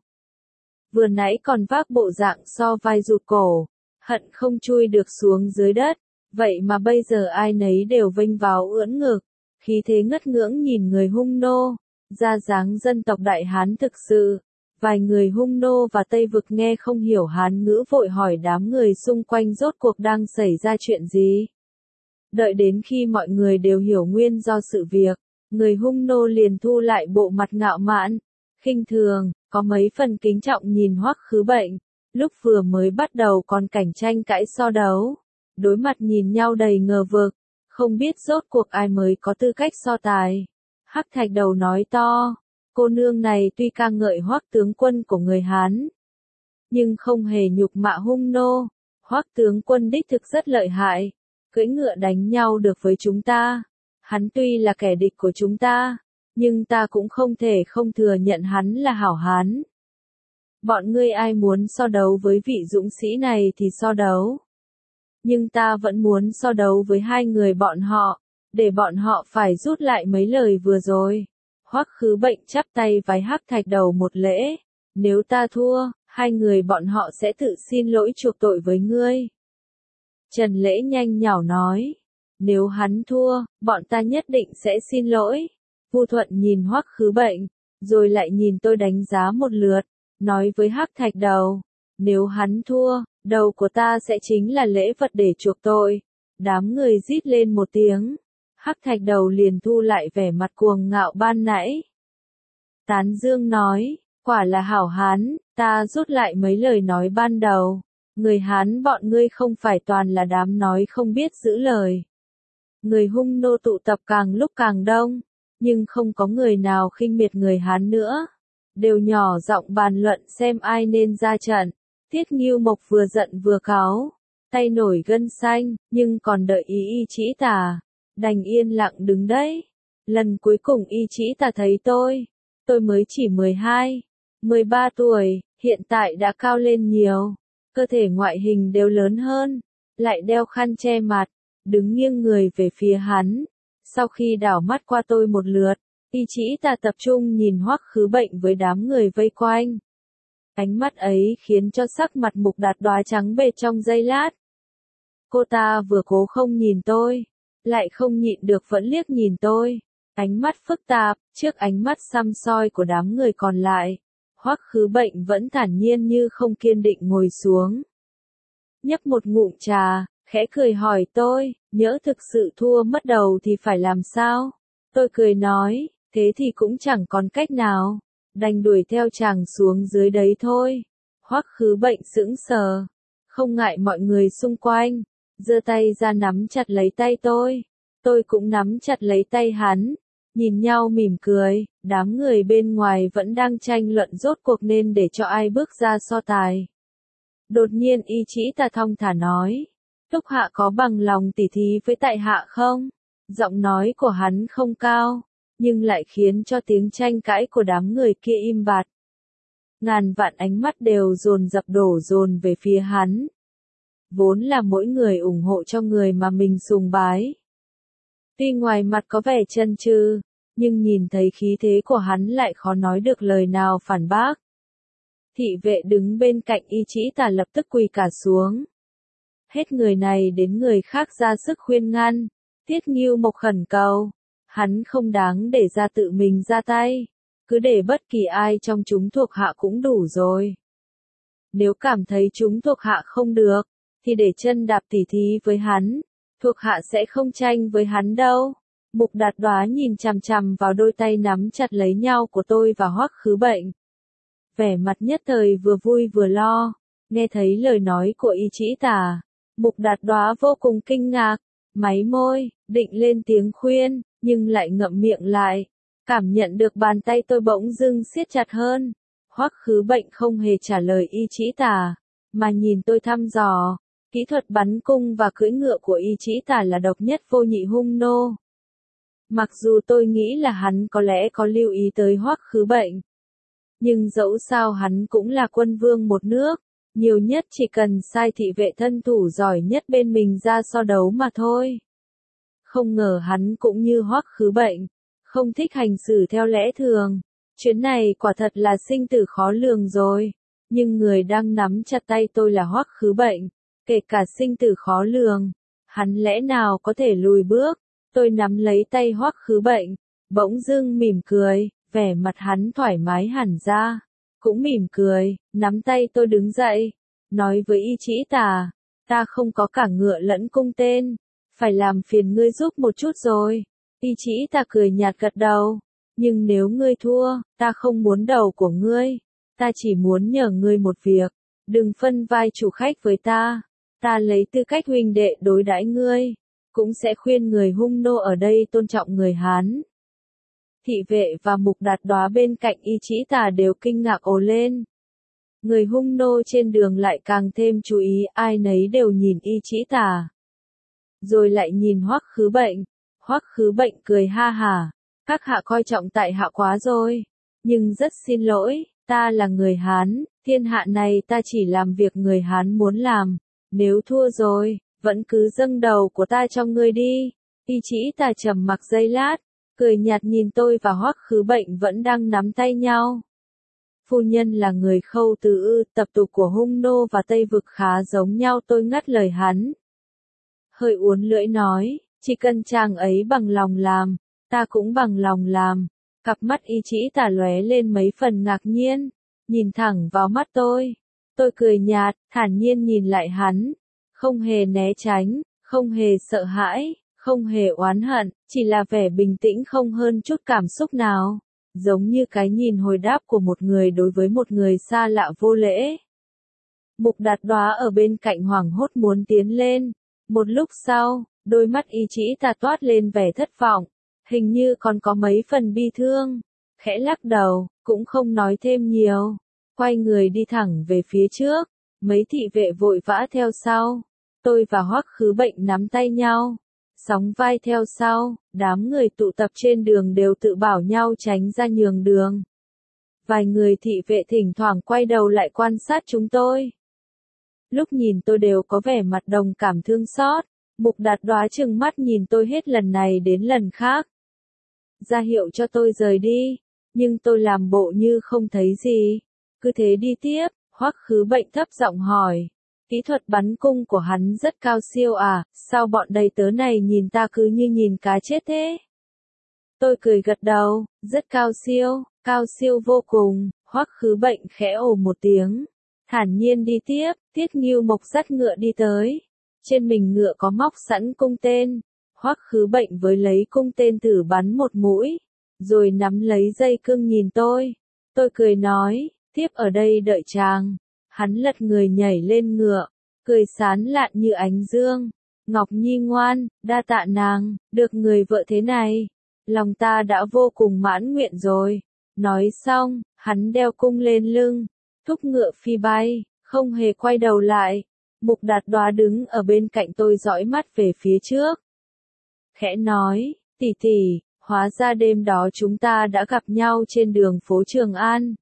Vừa nãy còn vác bộ dạng so vai rụt cổ, hận không chui được xuống dưới đất, vậy mà bây giờ ai nấy đều vênh váo ưỡn ngực, khí thế ngất ngưỡng nhìn người hung nô, ra dáng dân tộc Đại Hán thực sự. Vài người hung nô và Tây Vực nghe không hiểu Hán ngữ vội hỏi đám người xung quanh rốt cuộc đang xảy ra chuyện gì. Đợi đến khi mọi người đều hiểu nguyên do sự việc, người hung nô liền thu lại bộ mặt ngạo mạn, khinh thường, có mấy phần kính trọng nhìn Hoắc Khứ Bệnh. Lúc vừa mới bắt đầu còn cảnh tranh cãi so đấu, đối mặt nhìn nhau đầy ngờ vực, không biết rốt cuộc ai mới có tư cách so tài. Hắc Thạch Đầu nói to, cô nương này tuy ca ngợi Hoắc tướng quân của người Hán, nhưng không hề nhục mạ hung nô. Hoắc tướng quân đích thực rất lợi hại, cưỡi ngựa đánh nhau được với chúng ta. Hắn tuy là kẻ địch của chúng ta, nhưng ta cũng không thể không thừa nhận hắn là hảo hán. Bọn ngươi ai muốn so đấu với vị dũng sĩ này thì so đấu. Nhưng ta vẫn muốn so đấu với hai người bọn họ, để bọn họ phải rút lại mấy lời vừa rồi. Hoắc Khứ Bệnh chắp tay vái Hắc Thạch Đầu một lễ, nếu ta thua, hai người bọn họ sẽ tự xin lỗi chuộc tội với ngươi. Trần Lễ nhanh nhảu nói, nếu hắn thua, bọn ta nhất định sẽ xin lỗi. Vu Thuận nhìn Hoắc Khứ Bệnh, rồi lại nhìn tôi đánh giá một lượt, nói với Hắc Thạch Đầu, nếu hắn thua, đầu của ta sẽ chính là lễ vật để chuộc tội. Đám người rít lên một tiếng, Hắc Thạch Đầu liền thu lại vẻ mặt cuồng ngạo ban nãy. Tán dương nói, quả là hảo hán, ta rút lại mấy lời nói ban đầu. Người Hán bọn ngươi không phải toàn là đám nói không biết giữ lời. Người hung nô tụ tập càng lúc càng đông, nhưng không có người nào khinh miệt người Hán nữa. Đều nhỏ giọng bàn luận xem ai nên ra trận. Thiết Ngưu Mộc vừa giận vừa cáu, tay nổi gân xanh, nhưng còn đợi ý y chỉ tà, đành yên lặng đứng đấy. Lần cuối cùng y chỉ tà thấy tôi, tôi mới chỉ mười hai, mười ba tuổi, hiện tại đã cao lên nhiều, cơ thể ngoại hình đều lớn hơn, lại đeo khăn che mặt, đứng nghiêng người về phía hắn. Sau khi đảo mắt qua tôi một lượt, y chỉ tà tập trung nhìn Hoắc Khứ Bệnh với đám người vây quanh. Ánh mắt ấy khiến cho sắc mặt Mục Đạt Đoá trắng bệch trong giây lát. Cô ta vừa cố không nhìn tôi, lại không nhịn được vẫn liếc nhìn tôi. Ánh mắt phức tạp, trước ánh mắt săm soi của đám người còn lại, Hoắc Khứ Bệnh vẫn thản nhiên như không, kiên định ngồi xuống. Nhấp một ngụm trà, khẽ cười hỏi tôi, nhỡ thực sự thua mất đầu thì phải làm sao? Tôi cười nói, thế thì cũng chẳng còn cách nào, đành đuổi theo chàng xuống dưới đấy thôi. Hoắc Khứ Bệnh sững sờ, không ngại mọi người xung quanh, giơ tay ra nắm chặt lấy tay tôi. Tôi cũng nắm chặt lấy tay hắn, nhìn nhau mỉm cười. Đám người bên ngoài vẫn đang tranh luận rốt cuộc nên để cho ai bước ra so tài. Đột nhiên y chỉ tà thong thả nói, Túc Hạ có bằng lòng tỉ thí với tại hạ không? Giọng nói của hắn không cao, nhưng lại khiến cho tiếng tranh cãi của đám người kia im bặt. Ngàn vạn ánh mắt đều dồn dập đổ dồn về phía hắn. Vốn là mỗi người ủng hộ cho người mà mình sùng bái. Tuy ngoài mặt có vẻ chân trư, nhưng nhìn thấy khí thế của hắn lại khó nói được lời nào phản bác. Thị vệ đứng bên cạnh y chỉ tà lập tức quỳ cả xuống. Hết người này đến người khác ra sức khuyên ngăn, Tiết Ngưu Mộc khẩn cầu. Hắn không đáng để ra tự mình ra tay, cứ để bất kỳ ai trong chúng thuộc hạ cũng đủ rồi. Nếu cảm thấy chúng thuộc hạ không được, thì để chân đạp tỉ thí với hắn, thuộc hạ sẽ không tranh với hắn đâu. Mục Đạt Đoá nhìn chằm chằm vào đôi tay nắm chặt lấy nhau của tôi và Hoắc Khứ Bệnh. Vẻ mặt nhất thời vừa vui vừa lo, nghe thấy lời nói của y chỉ tà, Mục Đạt Đoá vô cùng kinh ngạc, máy môi, định lên tiếng khuyên, nhưng lại ngậm miệng lại, cảm nhận được bàn tay tôi bỗng dưng siết chặt hơn. Hoắc Khứ Bệnh không hề trả lời y chỉ tà, mà nhìn tôi thăm dò. Kỹ thuật bắn cung và cưỡi ngựa của y chỉ tà là độc nhất vô nhị hung nô. Mặc dù tôi nghĩ là hắn có lẽ có lưu ý tới Hoắc Khứ Bệnh, nhưng dẫu sao hắn cũng là quân vương một nước, nhiều nhất chỉ cần sai thị vệ thân thủ giỏi nhất bên mình ra so đấu mà thôi. Không ngờ hắn cũng như Hoắc Khứ Bệnh, không thích hành xử theo lẽ thường. Chuyến này quả thật là sinh tử khó lường rồi, nhưng người đang nắm chặt tay tôi là Hoắc Khứ Bệnh, kể cả sinh tử khó lường, hắn lẽ nào có thể lùi bước? Tôi nắm lấy tay Hoắc Khứ Bệnh, bỗng dưng mỉm cười, vẻ mặt hắn thoải mái hẳn ra, cũng mỉm cười, nắm tay tôi đứng dậy, nói với y chỉ tà, ta không có cả ngựa lẫn cung tên, phải làm phiền ngươi giúp một chút rồi. Y chỉ tà cười nhạt gật đầu, nhưng nếu ngươi thua, ta không muốn đầu của ngươi, ta chỉ muốn nhờ ngươi một việc, đừng phân vai chủ khách với ta, ta lấy tư cách huynh đệ đối đãi ngươi, cũng sẽ khuyên người hung nô ở đây tôn trọng người Hán. Thị vệ và Mục Đạt Đoá bên cạnh y chỉ tà đều kinh ngạc ồ lên. Người hung nô trên đường lại càng thêm chú ý, ai nấy đều nhìn y chỉ tà. Rồi lại nhìn Hoắc Khứ Bệnh. Hoắc Khứ Bệnh cười ha hả, các hạ coi trọng tại hạ quá rồi, nhưng rất xin lỗi, ta là người Hán, thiên hạ này ta chỉ làm việc người Hán muốn làm, nếu thua rồi, vẫn cứ dâng đầu của ta cho ngươi đi. Y chỉ tà trầm mặc giây lát, cười nhạt nhìn tôi và Hoắc Khứ Bệnh vẫn đang nắm tay nhau. Phu nhân là người Khâu Từ ư, tập tục của hung nô và Tây Vực khá giống nhau, tôi ngắt lời hắn. Hơi uốn lưỡi nói, chỉ cần chàng ấy bằng lòng làm, ta cũng bằng lòng làm. Cặp mắt y chỉ tà lóe lên mấy phần ngạc nhiên, nhìn thẳng vào mắt tôi. Tôi cười nhạt, thản nhiên nhìn lại hắn, không hề né tránh, không hề sợ hãi, không hề oán hận, chỉ là vẻ bình tĩnh không hơn chút cảm xúc nào, giống như cái nhìn hồi đáp của một người đối với một người xa lạ vô lễ. Mục Đạt Đoá ở bên cạnh hoảng hốt muốn tiến lên, một lúc sau, đôi mắt y chỉ tà toát lên vẻ thất vọng, hình như còn có mấy phần bi thương, khẽ lắc đầu, cũng không nói thêm nhiều, quay người đi thẳng về phía trước, mấy thị vệ vội vã theo sau. Tôi và Hoắc Khứ Bệnh nắm tay nhau, sóng vai theo sau, đám người tụ tập trên đường đều tự bảo nhau tránh ra nhường đường. Vài người thị vệ thỉnh thoảng quay đầu lại quan sát chúng tôi. Lúc nhìn tôi đều có vẻ mặt đồng cảm thương xót. Mục Đạt Đóa trừng mắt nhìn tôi hết lần này đến lần khác. Ra hiệu cho tôi rời đi, nhưng tôi làm bộ như không thấy gì. Cứ thế đi tiếp, Hoắc Khứ Bệnh thấp giọng hỏi. Kỹ thuật bắn cung của hắn rất cao siêu à, sao bọn đầy tớ này nhìn ta cứ như nhìn cá chết thế? Tôi cười gật đầu, rất cao siêu, cao siêu vô cùng. Hoắc Khứ Bệnh khẽ ồ một tiếng, thản nhiên đi tiếp. Tiết Ngưu Mộc dắt ngựa đi tới. Trên mình ngựa có móc sẵn cung tên. Hoắc Khứ Bệnh với lấy cung tên thử bắn một mũi, rồi nắm lấy dây cương nhìn tôi. Tôi cười nói, tiếp ở đây đợi chàng. Hắn lật người nhảy lên ngựa, cười sán lạn như ánh dương. Ngọc Nhi ngoan, đa tạ nàng, được người vợ thế này, lòng ta đã vô cùng mãn nguyện rồi. Nói xong, hắn đeo cung lên lưng, thúc ngựa phi bay, không hề quay đầu lại. Mục Đạt Đóa đứng ở bên cạnh tôi dõi mắt về phía trước. Khẽ nói, tỷ tỷ, hóa ra đêm đó chúng ta đã gặp nhau trên đường phố Trường An.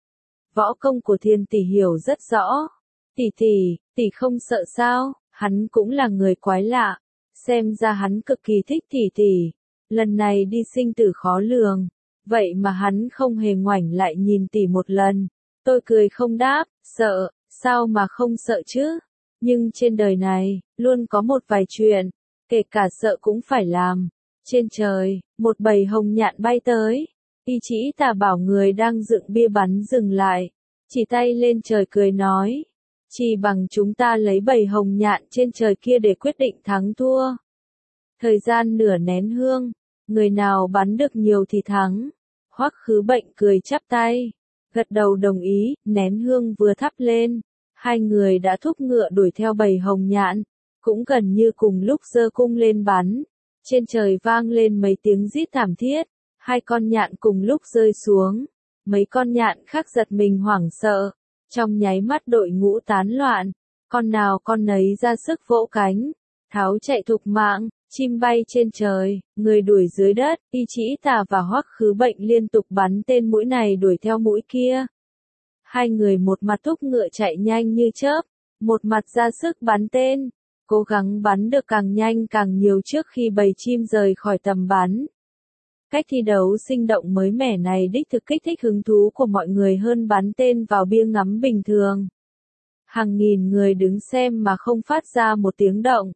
Võ công của Thiên tỷ hiểu rất rõ. Tỷ tỷ, tỷ không sợ sao? Hắn cũng là người quái lạ. Xem ra hắn cực kỳ thích tỷ tỷ. Lần này đi sinh tử khó lường. Vậy mà hắn không hề ngoảnh lại nhìn tỷ một lần. Tôi cười không đáp, sợ, sao mà không sợ chứ? Nhưng trên đời này, luôn có một vài chuyện, kể cả sợ cũng phải làm. Trên trời, một bầy hồng nhạn bay tới. Y Chỉ Tà bảo người đang dựng bia bắn dừng lại. Chỉ tay lên trời cười nói. Chỉ bằng chúng ta lấy bầy hồng nhạn trên trời kia để quyết định thắng thua. Thời gian nửa nén hương. Người nào bắn được nhiều thì thắng. Hoắc Khứ Bệnh cười chắp tay. Gật đầu đồng ý, nén hương vừa thắp lên. Hai người đã thúc ngựa đuổi theo bầy hồng nhạn. Cũng gần như cùng lúc giơ cung lên bắn. Trên trời vang lên mấy tiếng rít thảm thiết. Hai con nhạn cùng lúc rơi xuống. Mấy con nhạn khác giật mình hoảng sợ. Trong nháy mắt đội ngũ tán loạn. Con nào con nấy ra sức vỗ cánh. Tháo chạy thục mạng. Chim bay trên trời, người đuổi dưới đất. Y Chỉ Tà và Hoắc Khứ Bệnh liên tục bắn tên mũi này đuổi theo mũi kia. Hai người một mặt thúc ngựa chạy nhanh như chớp. Một mặt ra sức bắn tên. Cố gắng bắn được càng nhanh càng nhiều trước khi bầy chim rời khỏi tầm bắn. Cách thi đấu sinh động mới mẻ này đích thực kích thích hứng thú của mọi người hơn bắn tên vào bia ngắm bình thường. Hàng nghìn người đứng xem mà không phát ra một tiếng động.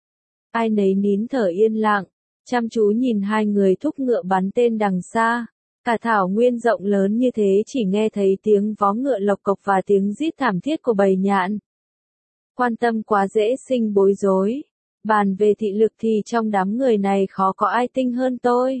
Ai nấy nín thở yên lặng, chăm chú nhìn hai người thúc ngựa bắn tên đằng xa. Cả thảo nguyên rộng lớn như thế chỉ nghe thấy tiếng vó ngựa lộc cộc và tiếng rít thảm thiết của bầy nhạn. Quan tâm quá dễ sinh bối rối. Bàn về thị lực thì trong đám người này khó có ai tinh hơn tôi.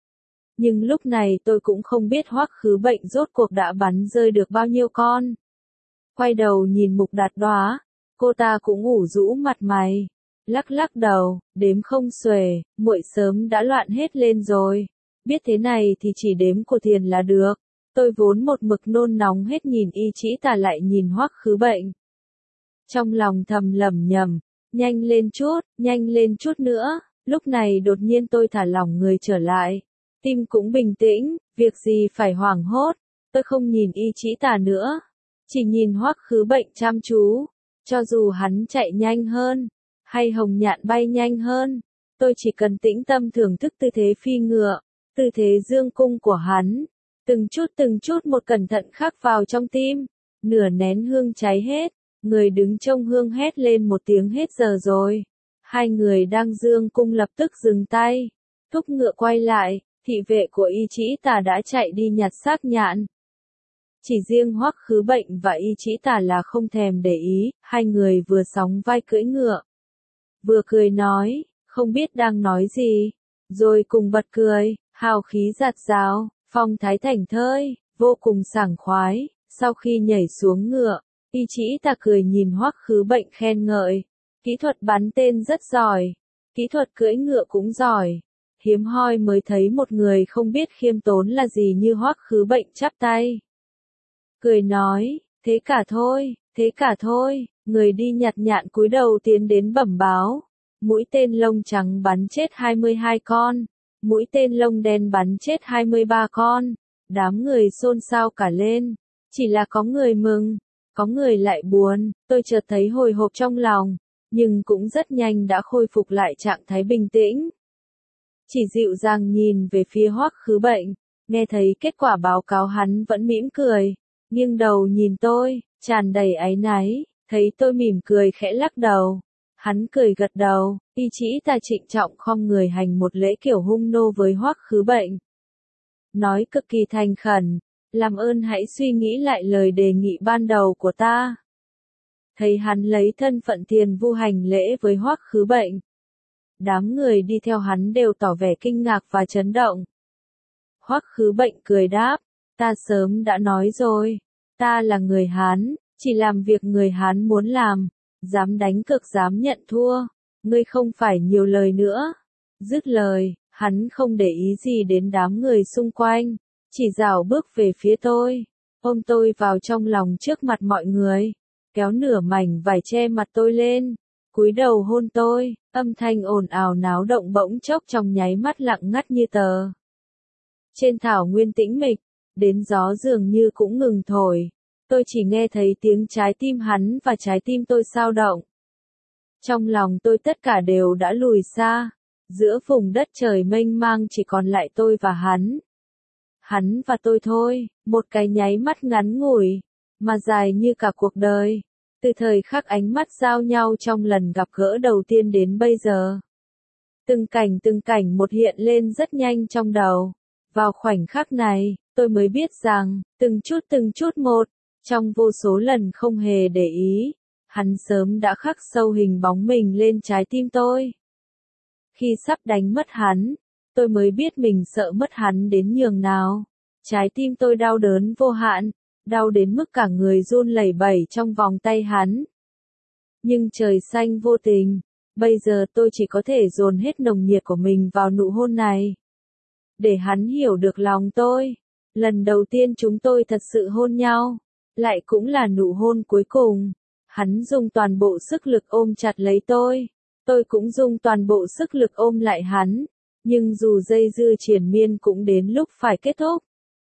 Nhưng lúc này tôi cũng không biết Hoắc Khứ Bệnh rốt cuộc đã bắn rơi được bao nhiêu con. Quay đầu nhìn Mục Đạt Đóa, cô ta cũng ủ rũ mặt mày, lắc lắc đầu, đếm không xuể, muội sớm đã loạn hết lên rồi. Biết thế này thì chỉ đếm của tiền là được. Tôi vốn một mực nôn nóng hết nhìn Y Chỉ Tà lại nhìn Hoắc Khứ Bệnh. Trong lòng thầm lẩm nhẩm, nhanh lên chút, nhanh lên chút nữa. Lúc này đột nhiên tôi thả lỏng người trở lại. Tim cũng bình tĩnh, việc gì phải hoảng hốt. Tôi không nhìn Y Chỉ Tà nữa. Chỉ nhìn Hoắc Khứ Bệnh chăm chú. Cho dù hắn chạy nhanh hơn, hay hồng nhạn bay nhanh hơn, tôi chỉ cần tĩnh tâm thưởng thức tư thế phi ngựa, tư thế dương cung của hắn. Từng chút từng chút một cẩn thận khắc vào trong tim. Nửa nén hương cháy hết. Người đứng trông hương hét lên một tiếng hết giờ rồi. Hai người đang dương cung lập tức dừng tay. Thúc ngựa quay lại, thị vệ của Y Chỉ Tà đã chạy đi nhặt xác nhạn. Chỉ riêng Hoắc Khứ Bệnh và Y Chỉ Tà là không thèm để ý, hai người vừa sóng vai cưỡi ngựa. Vừa cười nói, không biết đang nói gì, rồi cùng bật cười, hào khí giạt rào, phong thái thảnh thơi, vô cùng sảng khoái. Sau khi nhảy xuống ngựa, Y Chỉ Tà cười nhìn Hoắc Khứ Bệnh khen ngợi. Kỹ thuật bắn tên rất giỏi, kỹ thuật cưỡi ngựa cũng giỏi. Hiếm hoi mới thấy một người không biết khiêm tốn là gì như Hoắc Khứ Bệnh chắp tay. Cười nói, thế cả thôi, Thế cả thôi, người đi nhặt nhạn cúi đầu tiến đến bẩm báo. Mũi tên lông trắng bắn chết hai mươi hai con, mũi tên lông đen bắn chết hai mươi ba con. Đám người xôn xao cả lên, chỉ là có người mừng, có người lại buồn, tôi chợt thấy hồi hộp trong lòng, nhưng cũng rất nhanh đã khôi phục lại trạng thái bình tĩnh. Chỉ dịu dàng nhìn về phía Hoắc Khứ Bệnh, nghe thấy kết quả báo cáo hắn vẫn mỉm cười, nghiêng đầu nhìn tôi, tràn đầy áy náy, thấy tôi mỉm cười khẽ lắc đầu. Hắn cười gật đầu, y chỉ ta trịnh trọng khom người hành một lễ kiểu hung nô với Hoắc Khứ Bệnh. Nói cực kỳ thành khẩn, làm ơn hãy suy nghĩ lại lời đề nghị ban đầu của ta. Thấy hắn lấy thân phận tiền vu hành lễ với Hoắc Khứ Bệnh. Đám người đi theo hắn đều tỏ vẻ kinh ngạc và chấn động. Hoắc Khứ Bệnh cười đáp, ta sớm đã nói rồi, ta là người Hán, chỉ làm việc người Hán muốn làm, dám đánh cược dám nhận thua, ngươi không phải nhiều lời nữa. Dứt lời, hắn không để ý gì đến đám người xung quanh, chỉ rảo bước về phía tôi, ôm tôi vào trong lòng trước mặt mọi người, kéo nửa mảnh vải che mặt tôi lên, cúi đầu hôn tôi, âm thanh ồn ào náo động bỗng chốc trong nháy mắt lặng ngắt như tờ. Trên thảo nguyên tĩnh mịch, đến gió dường như cũng ngừng thổi, tôi chỉ nghe thấy tiếng trái tim hắn và trái tim tôi xao động. Trong lòng tôi tất cả đều đã lùi xa, giữa vùng đất trời mênh mang chỉ còn lại tôi và hắn. Hắn và tôi thôi, một cái nháy mắt ngắn ngủi, mà dài như cả cuộc đời, từ thời khắc ánh mắt giao nhau trong lần gặp gỡ đầu tiên đến bây giờ. Từng cảnh từng cảnh một hiện lên rất nhanh trong đầu. Vào khoảnh khắc này, tôi mới biết rằng, từng chút từng chút một, trong vô số lần không hề để ý, hắn sớm đã khắc sâu hình bóng mình lên trái tim tôi. Khi sắp đánh mất hắn, tôi mới biết mình sợ mất hắn đến nhường nào. Trái tim tôi đau đớn vô hạn, đau đến mức cả người run lẩy bẩy trong vòng tay hắn. Nhưng trời xanh vô tình, bây giờ tôi chỉ có thể dồn hết nồng nhiệt của mình vào nụ hôn này. Để hắn hiểu được lòng tôi. Lần đầu tiên chúng tôi thật sự hôn nhau, lại cũng là nụ hôn cuối cùng. Hắn dùng toàn bộ sức lực ôm chặt lấy tôi, tôi cũng dùng toàn bộ sức lực ôm lại hắn, nhưng dù dây dưa triền miên cũng đến lúc phải kết thúc.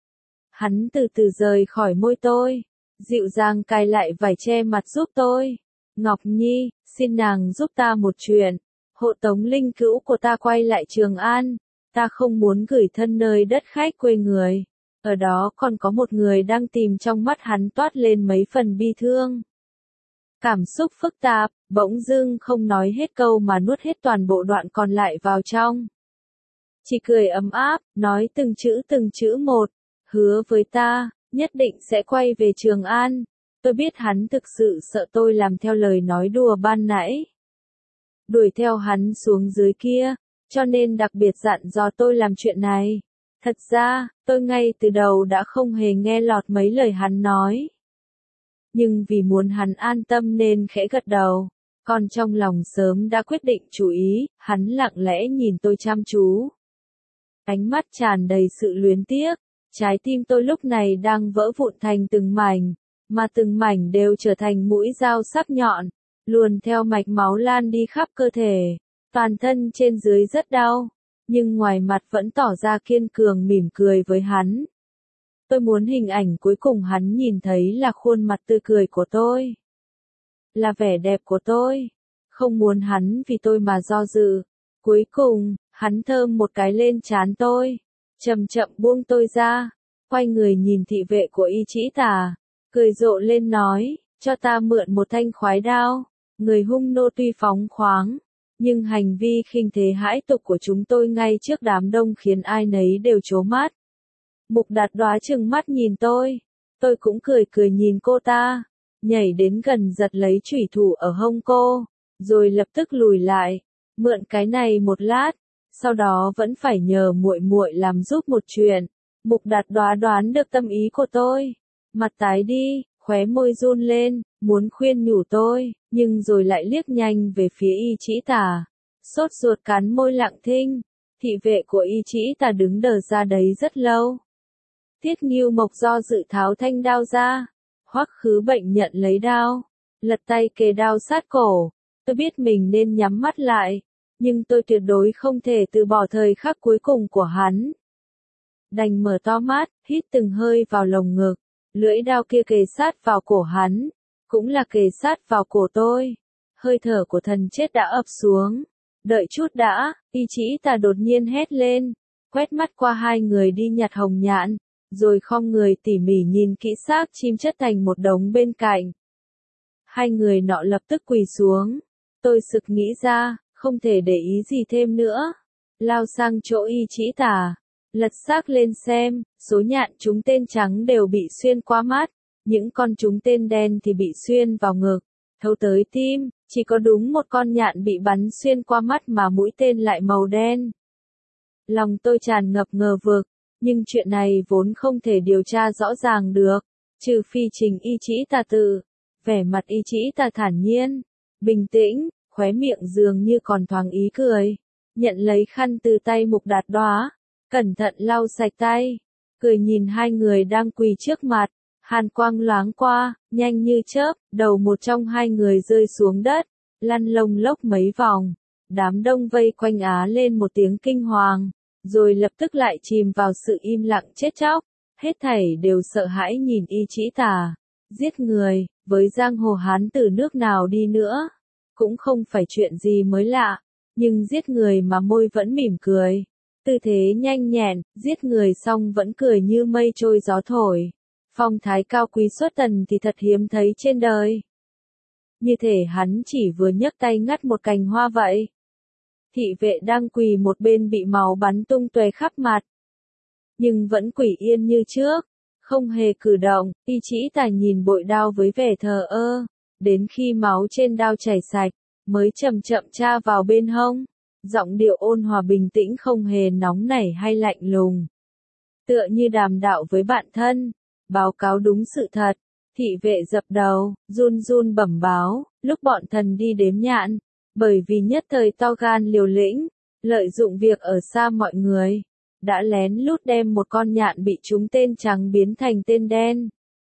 Hắn từ từ rời khỏi môi tôi, dịu dàng cài lại vải che mặt giúp tôi. Ngọc Nhi, xin nàng giúp ta một chuyện, hộ tống linh cữu của ta quay lại Trường An, ta không muốn gửi thân nơi đất khách quê người. Ở đó còn có một người đang tìm. Trong mắt hắn toát lên mấy phần bi thương. Cảm xúc phức tạp, bỗng dưng không nói hết câu mà nuốt hết toàn bộ đoạn còn lại vào trong. Chỉ cười ấm áp, nói từng chữ từng chữ một, hứa với ta, nhất định sẽ quay về Trường An. Tôi biết hắn thực sự sợ tôi làm theo lời nói đùa ban nãy. Đuổi theo hắn xuống dưới kia, cho nên đặc biệt dặn dò tôi làm chuyện này. Thật ra, tôi ngay từ đầu đã không hề nghe lọt mấy lời hắn nói. Nhưng vì muốn hắn an tâm nên khẽ gật đầu, còn trong lòng sớm đã quyết định chú ý, hắn lặng lẽ nhìn tôi chăm chú. Ánh mắt tràn đầy sự luyến tiếc, trái tim tôi lúc này đang vỡ vụn thành từng mảnh, mà từng mảnh đều trở thành mũi dao sắc nhọn, luồn theo mạch máu lan đi khắp cơ thể, toàn thân trên dưới rất đau. Nhưng ngoài mặt vẫn tỏ ra kiên cường mỉm cười với hắn. Tôi muốn hình ảnh cuối cùng hắn nhìn thấy là khuôn mặt tươi cười của tôi. Là vẻ đẹp của tôi. Không muốn hắn vì tôi mà do dự. Cuối cùng, hắn thơm một cái lên trán tôi. Chậm chậm buông tôi ra. Quay người nhìn thị vệ của Y Trĩ Tà. Cười rộ lên nói, cho ta mượn một thanh khoái đao. Người hung nô tuy phóng khoáng, nhưng hành vi khinh thế hãi tục của chúng tôi ngay trước đám đông khiến ai nấy đều trố mắt. Mục Đạt Đoá trừng mắt nhìn tôi. Tôi cũng cười cười nhìn cô ta. Nhảy đến gần giật lấy chủy thủ ở hông cô. Rồi lập tức lùi lại. Mượn cái này một lát. Sau đó vẫn phải nhờ muội muội làm giúp một chuyện. Mục Đạt Đoá đoán được tâm ý của tôi. Mặt tái đi, khóe môi run lên, muốn khuyên nhủ tôi, nhưng rồi lại liếc nhanh về phía Y Trĩ Tà. Sốt ruột cắn môi lặng thinh. Thị vệ của Y Trĩ Tà đứng đờ ra đấy rất lâu. Tiết Ngưu Mộc do dự tháo thanh đao ra. Hoắc Khứ Bệnh nhận lấy đao, lật tay kề đao sát cổ. Tôi biết mình nên nhắm mắt lại, nhưng tôi tuyệt đối không thể từ bỏ thời khắc cuối cùng của hắn. Đành mở to mắt, hít từng hơi vào lồng ngực, lưỡi đao kia kề sát vào cổ hắn, cũng là kề sát vào cổ tôi. Hơi thở của thần chết đã ập xuống. Đợi chút đã, Y Chỉ Tà đột nhiên hét lên, quét mắt qua hai người đi nhặt hồng nhạn, rồi khom người tỉ mỉ nhìn kỹ xác chim chất thành một đống bên cạnh. Hai người nọ lập tức quỳ xuống. Tôi sực nghĩ ra, không thể để ý gì thêm nữa. Lao sang chỗ Y Chỉ Tà, lật xác lên xem, số nhạn trúng tên trắng đều bị xuyên qua mắt, những con trúng tên đen thì bị xuyên vào ngực, thấu tới tim, chỉ có đúng một con nhạn bị bắn xuyên qua mắt mà mũi tên lại màu đen. Lòng tôi tràn ngập ngờ vực, nhưng chuyện này vốn không thể điều tra rõ ràng được, trừ phi trình Y Chỉ Tà tự. Vẻ mặt Y Chỉ Tà thản nhiên, bình tĩnh, khóe miệng dường như còn thoáng ý cười, nhận lấy khăn từ tay Mục Đạt Đóa, cẩn thận lau sạch tay, cười nhìn hai người đang quỳ trước mặt, hàn quang loáng qua, nhanh như chớp, đầu một trong hai người rơi xuống đất, lăn lông lốc mấy vòng, đám đông vây quanh á lên một tiếng kinh hoàng, rồi lập tức lại chìm vào sự im lặng chết chóc, hết thảy đều sợ hãi nhìn Y Chỉ Tà, giết người, với giang hồ Hán từ nước nào đi nữa, cũng không phải chuyện gì mới lạ, nhưng giết người mà môi vẫn mỉm cười. Tư thế nhanh nhẹn, giết người xong vẫn cười như mây trôi gió thổi. Phong thái cao quý xuất tần thì thật hiếm thấy trên đời. Như thể hắn chỉ vừa nhấc tay ngắt một cành hoa vậy. Thị vệ đang quỳ một bên bị máu bắn tung tóe khắp mặt. Nhưng vẫn quỳ yên như trước, không hề cử động. Y Chỉ Tà nhìn bội đao với vẻ thờ ơ, đến khi máu trên đao chảy sạch, mới chậm chậm tra vào bên hông. Giọng điệu ôn hòa bình tĩnh không hề nóng nảy hay lạnh lùng. Tựa như đàm đạo với bạn thân, báo cáo đúng sự thật. Thị vệ dập đầu, run run bẩm báo, lúc bọn thần đi đếm nhạn, bởi vì nhất thời to gan liều lĩnh, lợi dụng việc ở xa mọi người, đã lén lút đem một con nhạn bị trúng tên trắng biến thành tên đen.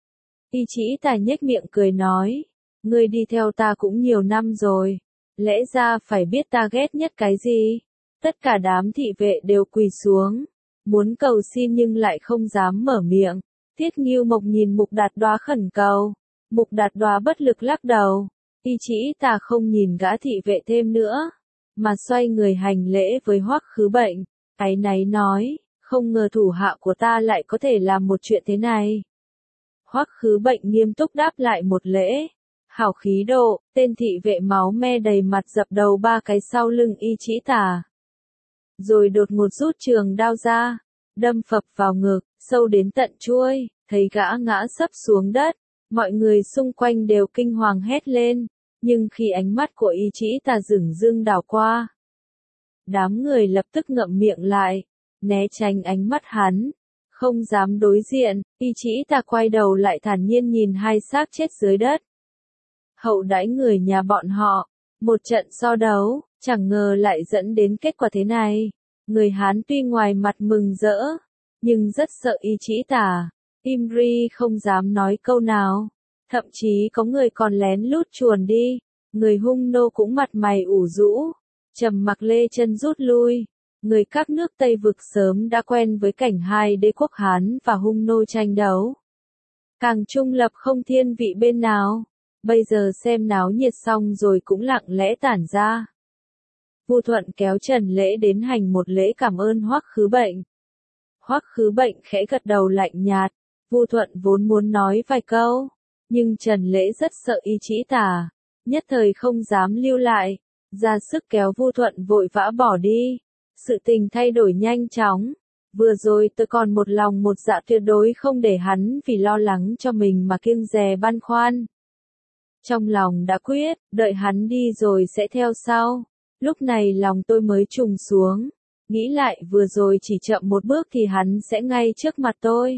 Y Chỉ Tà nhếch miệng cười nói, ngươi đi theo ta cũng nhiều năm rồi. Lẽ ra phải biết ta ghét nhất cái gì? Tất cả đám thị vệ đều quỳ xuống, muốn cầu xin nhưng lại không dám mở miệng. Tiết Ngưu Mộc nhìn Mục Đạt Đóa khẩn cầu, Mục Đạt Đóa bất lực lắc đầu. Y Chỉ Tà không nhìn gã thị vệ thêm nữa, mà xoay người hành lễ với Hoắc Khứ Bệnh, áy náy nói, không ngờ thủ hạ của ta lại có thể làm một chuyện thế này. Hoắc Khứ Bệnh nghiêm túc đáp lại một lễ. Hảo khí độ, tên thị vệ máu me đầy mặt dập đầu ba cái sau lưng Y Chỉ Tà. Rồi đột ngột rút trường đao ra, đâm phập vào ngực, sâu đến tận chuôi, thấy gã ngã sấp xuống đất. Mọi người xung quanh đều kinh hoàng hét lên, nhưng khi ánh mắt của Y Chỉ Tà dửng dưng đảo qua, đám người lập tức ngậm miệng lại, né tránh ánh mắt hắn, không dám đối diện. Y Chỉ Tà quay đầu lại thản nhiên nhìn hai xác chết dưới đất. Hậu đãi người nhà bọn họ, một trận so đấu, chẳng ngờ lại dẫn đến kết quả thế này. Người Hán tuy ngoài mặt mừng rỡ, nhưng rất sợ Y Chỉ Tà. Imri không dám nói câu nào, thậm chí có người còn lén lút chuồn đi. Người Hung Nô cũng mặt mày ủ rũ, trầm mặc lê chân rút lui. Người các nước Tây vực sớm đã quen với cảnh hai đế quốc Hán và Hung Nô tranh đấu, càng trung lập không thiên vị bên nào. Bây giờ xem náo nhiệt xong rồi cũng lặng lẽ tản ra. Vu Thuận kéo Trần Lễ đến hành một lễ cảm ơn Hoắc Khứ Bệnh. Hoắc Khứ Bệnh khẽ gật đầu lạnh nhạt. Vu Thuận vốn muốn nói vài câu, nhưng Trần Lễ rất sợ Y Chỉ Tà, nhất thời không dám lưu lại, ra sức kéo Vu Thuận vội vã bỏ đi. Sự tình thay đổi nhanh chóng. Vừa rồi tôi còn một lòng một dạ tuyệt đối không để hắn vì lo lắng cho mình mà kiêng dè băn khoăn. Trong lòng đã quyết, đợi hắn đi rồi sẽ theo sau. Lúc này lòng tôi mới trùng xuống. Nghĩ lại vừa rồi chỉ chậm một bước thì hắn sẽ ngay trước mặt tôi.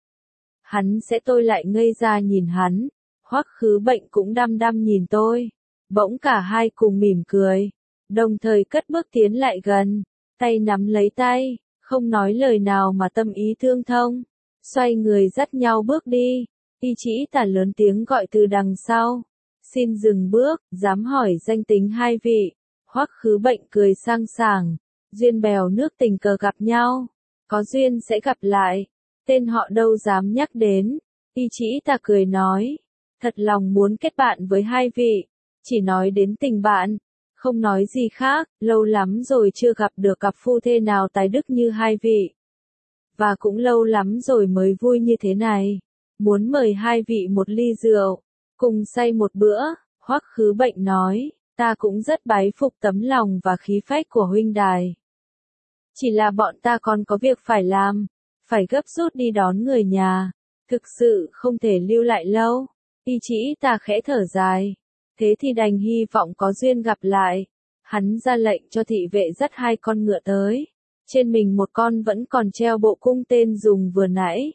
Hắn sẽ tôi lại ngây ra nhìn hắn. Hoắc Khứ Bệnh cũng đăm đăm nhìn tôi. Bỗng cả hai cùng mỉm cười. Đồng thời cất bước tiến lại gần. Tay nắm lấy tay. Không nói lời nào mà tâm ý thương thông. Xoay người dắt nhau bước đi. Y Chỉ Tà lớn tiếng gọi từ đằng sau. Xin dừng bước, dám hỏi danh tính hai vị. Hoắc Khứ Bệnh cười sang sảng. Duyên bèo nước tình cờ gặp nhau. Có duyên sẽ gặp lại. Tên họ đâu dám nhắc đến. Y Chỉ Tà cười nói. Thật lòng muốn kết bạn với hai vị. Chỉ nói đến tình bạn. Không nói gì khác, lâu lắm rồi chưa gặp được cặp phu thê nào tài đức như hai vị. Và cũng lâu lắm rồi mới vui như thế này. Muốn mời hai vị một ly rượu, cùng say một bữa. Hoắc Khứ Bệnh nói, ta cũng rất bái phục tấm lòng và khí phách của huynh đài. Chỉ là bọn ta còn có việc phải làm, phải gấp rút đi đón người nhà, thực sự không thể lưu lại lâu. Y Chỉ Tà khẽ thở dài, thế thì đành hy vọng có duyên gặp lại. Hắn ra lệnh cho thị vệ dắt hai con ngựa tới, trên mình một con vẫn còn treo bộ cung tên dùng vừa nãy.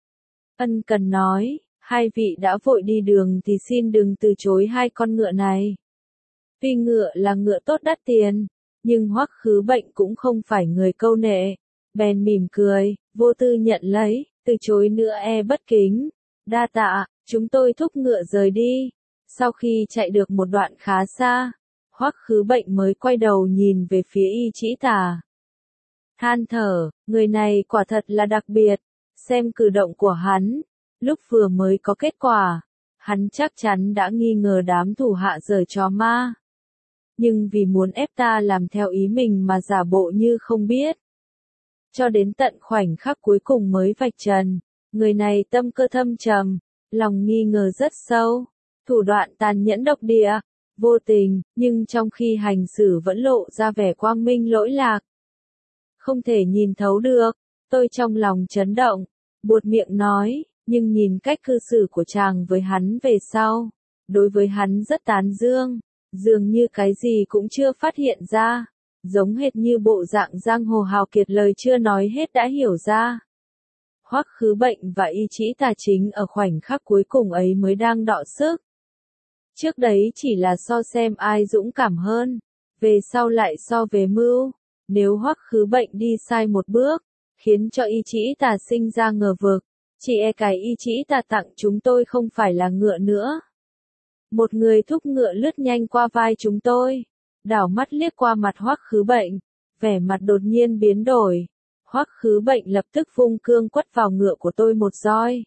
Ân cần nói, hai vị đã vội đi đường thì xin đừng từ chối hai con ngựa này. Tuy ngựa là ngựa tốt đắt tiền, nhưng Hoắc Khứ Bệnh cũng không phải người câu nệ. Bèn mỉm cười, vô tư nhận lấy, từ chối nữa e bất kính. Đa tạ, chúng tôi thúc ngựa rời đi. Sau khi chạy được một đoạn khá xa, Hoắc Khứ Bệnh mới quay đầu nhìn về phía Y Chỉ Tà. Than thở, người này quả thật là đặc biệt. Xem cử động của hắn, lúc vừa mới có kết quả, hắn chắc chắn đã nghi ngờ đám thủ hạ giở trò ma. Nhưng vì muốn ép ta làm theo ý mình mà giả bộ như không biết. Cho đến tận khoảnh khắc cuối cùng mới vạch trần, người này tâm cơ thâm trầm, lòng nghi ngờ rất sâu, thủ đoạn tàn nhẫn độc địa, vô tình, nhưng trong khi hành xử vẫn lộ ra vẻ quang minh lỗi lạc. Không thể nhìn thấu được, tôi trong lòng chấn động, buột miệng nói, nhưng nhìn cách cư xử của chàng với hắn về sau, đối với hắn rất tán dương, dường như cái gì cũng chưa phát hiện ra, giống hệt như bộ dạng giang hồ hào kiệt lời chưa nói hết đã hiểu ra. Hoắc Khứ Bệnh và Y Chỉ Tà chính ở khoảnh khắc cuối cùng ấy mới đang đọ sức. Trước đấy chỉ là so xem ai dũng cảm hơn, về sau lại so về mưu. Nếu Hoắc Khứ Bệnh đi sai một bước, khiến cho Y Chỉ Tà sinh ra ngờ vực, chỉ e cái Y Chỉ Tà tặng chúng tôi không phải là ngựa nữa. Một người thúc ngựa lướt nhanh qua vai chúng tôi, đảo mắt liếc qua mặt Hoắc Khứ Bệnh, vẻ mặt đột nhiên biến đổi. Hoắc Khứ Bệnh lập tức vung cương quất vào ngựa của tôi một roi.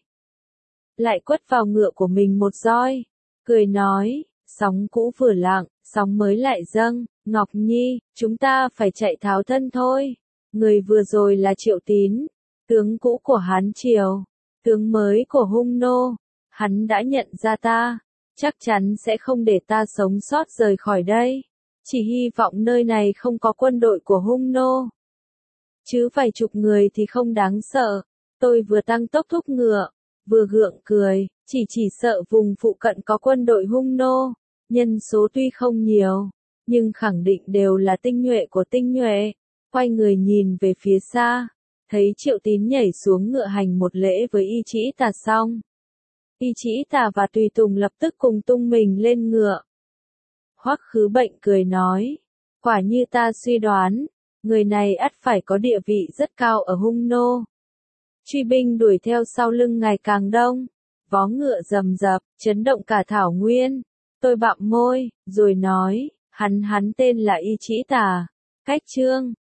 Lại quất vào ngựa của mình một roi, cười nói, sóng cũ vừa lặng, sóng mới lại dâng, Ngọc Nhi, chúng ta phải chạy tháo thân thôi. Người vừa rồi là Triệu Tín, tướng cũ của Hán Triều, tướng mới của Hung Nô. Hắn đã nhận ra ta, chắc chắn sẽ không để ta sống sót rời khỏi đây. Chỉ hy vọng nơi này không có quân đội của Hung Nô. Chứ vài chục người thì không đáng sợ. Tôi vừa tăng tốc thúc ngựa, vừa gượng cười, chỉ chỉ sợ vùng phụ cận có quân đội Hung Nô. Nhân số tuy không nhiều, nhưng khẳng định đều là tinh nhuệ của tinh nhuệ. Quay người nhìn về phía xa, thấy Triệu Tín nhảy xuống ngựa hành một lễ với Y Chỉ Tà xong. Y Chỉ Tà và tùy tùng lập tức cùng tung mình lên ngựa. Hoắc Khứ Bệnh cười nói, quả như ta suy đoán, người này ắt phải có địa vị rất cao ở Hung Nô. Truy binh đuổi theo sau lưng ngày càng đông, vó ngựa rầm rập, chấn động cả thảo nguyên. Tôi bặm môi, rồi nói, hắn hắn tên là Y Chỉ Tà, cách chương.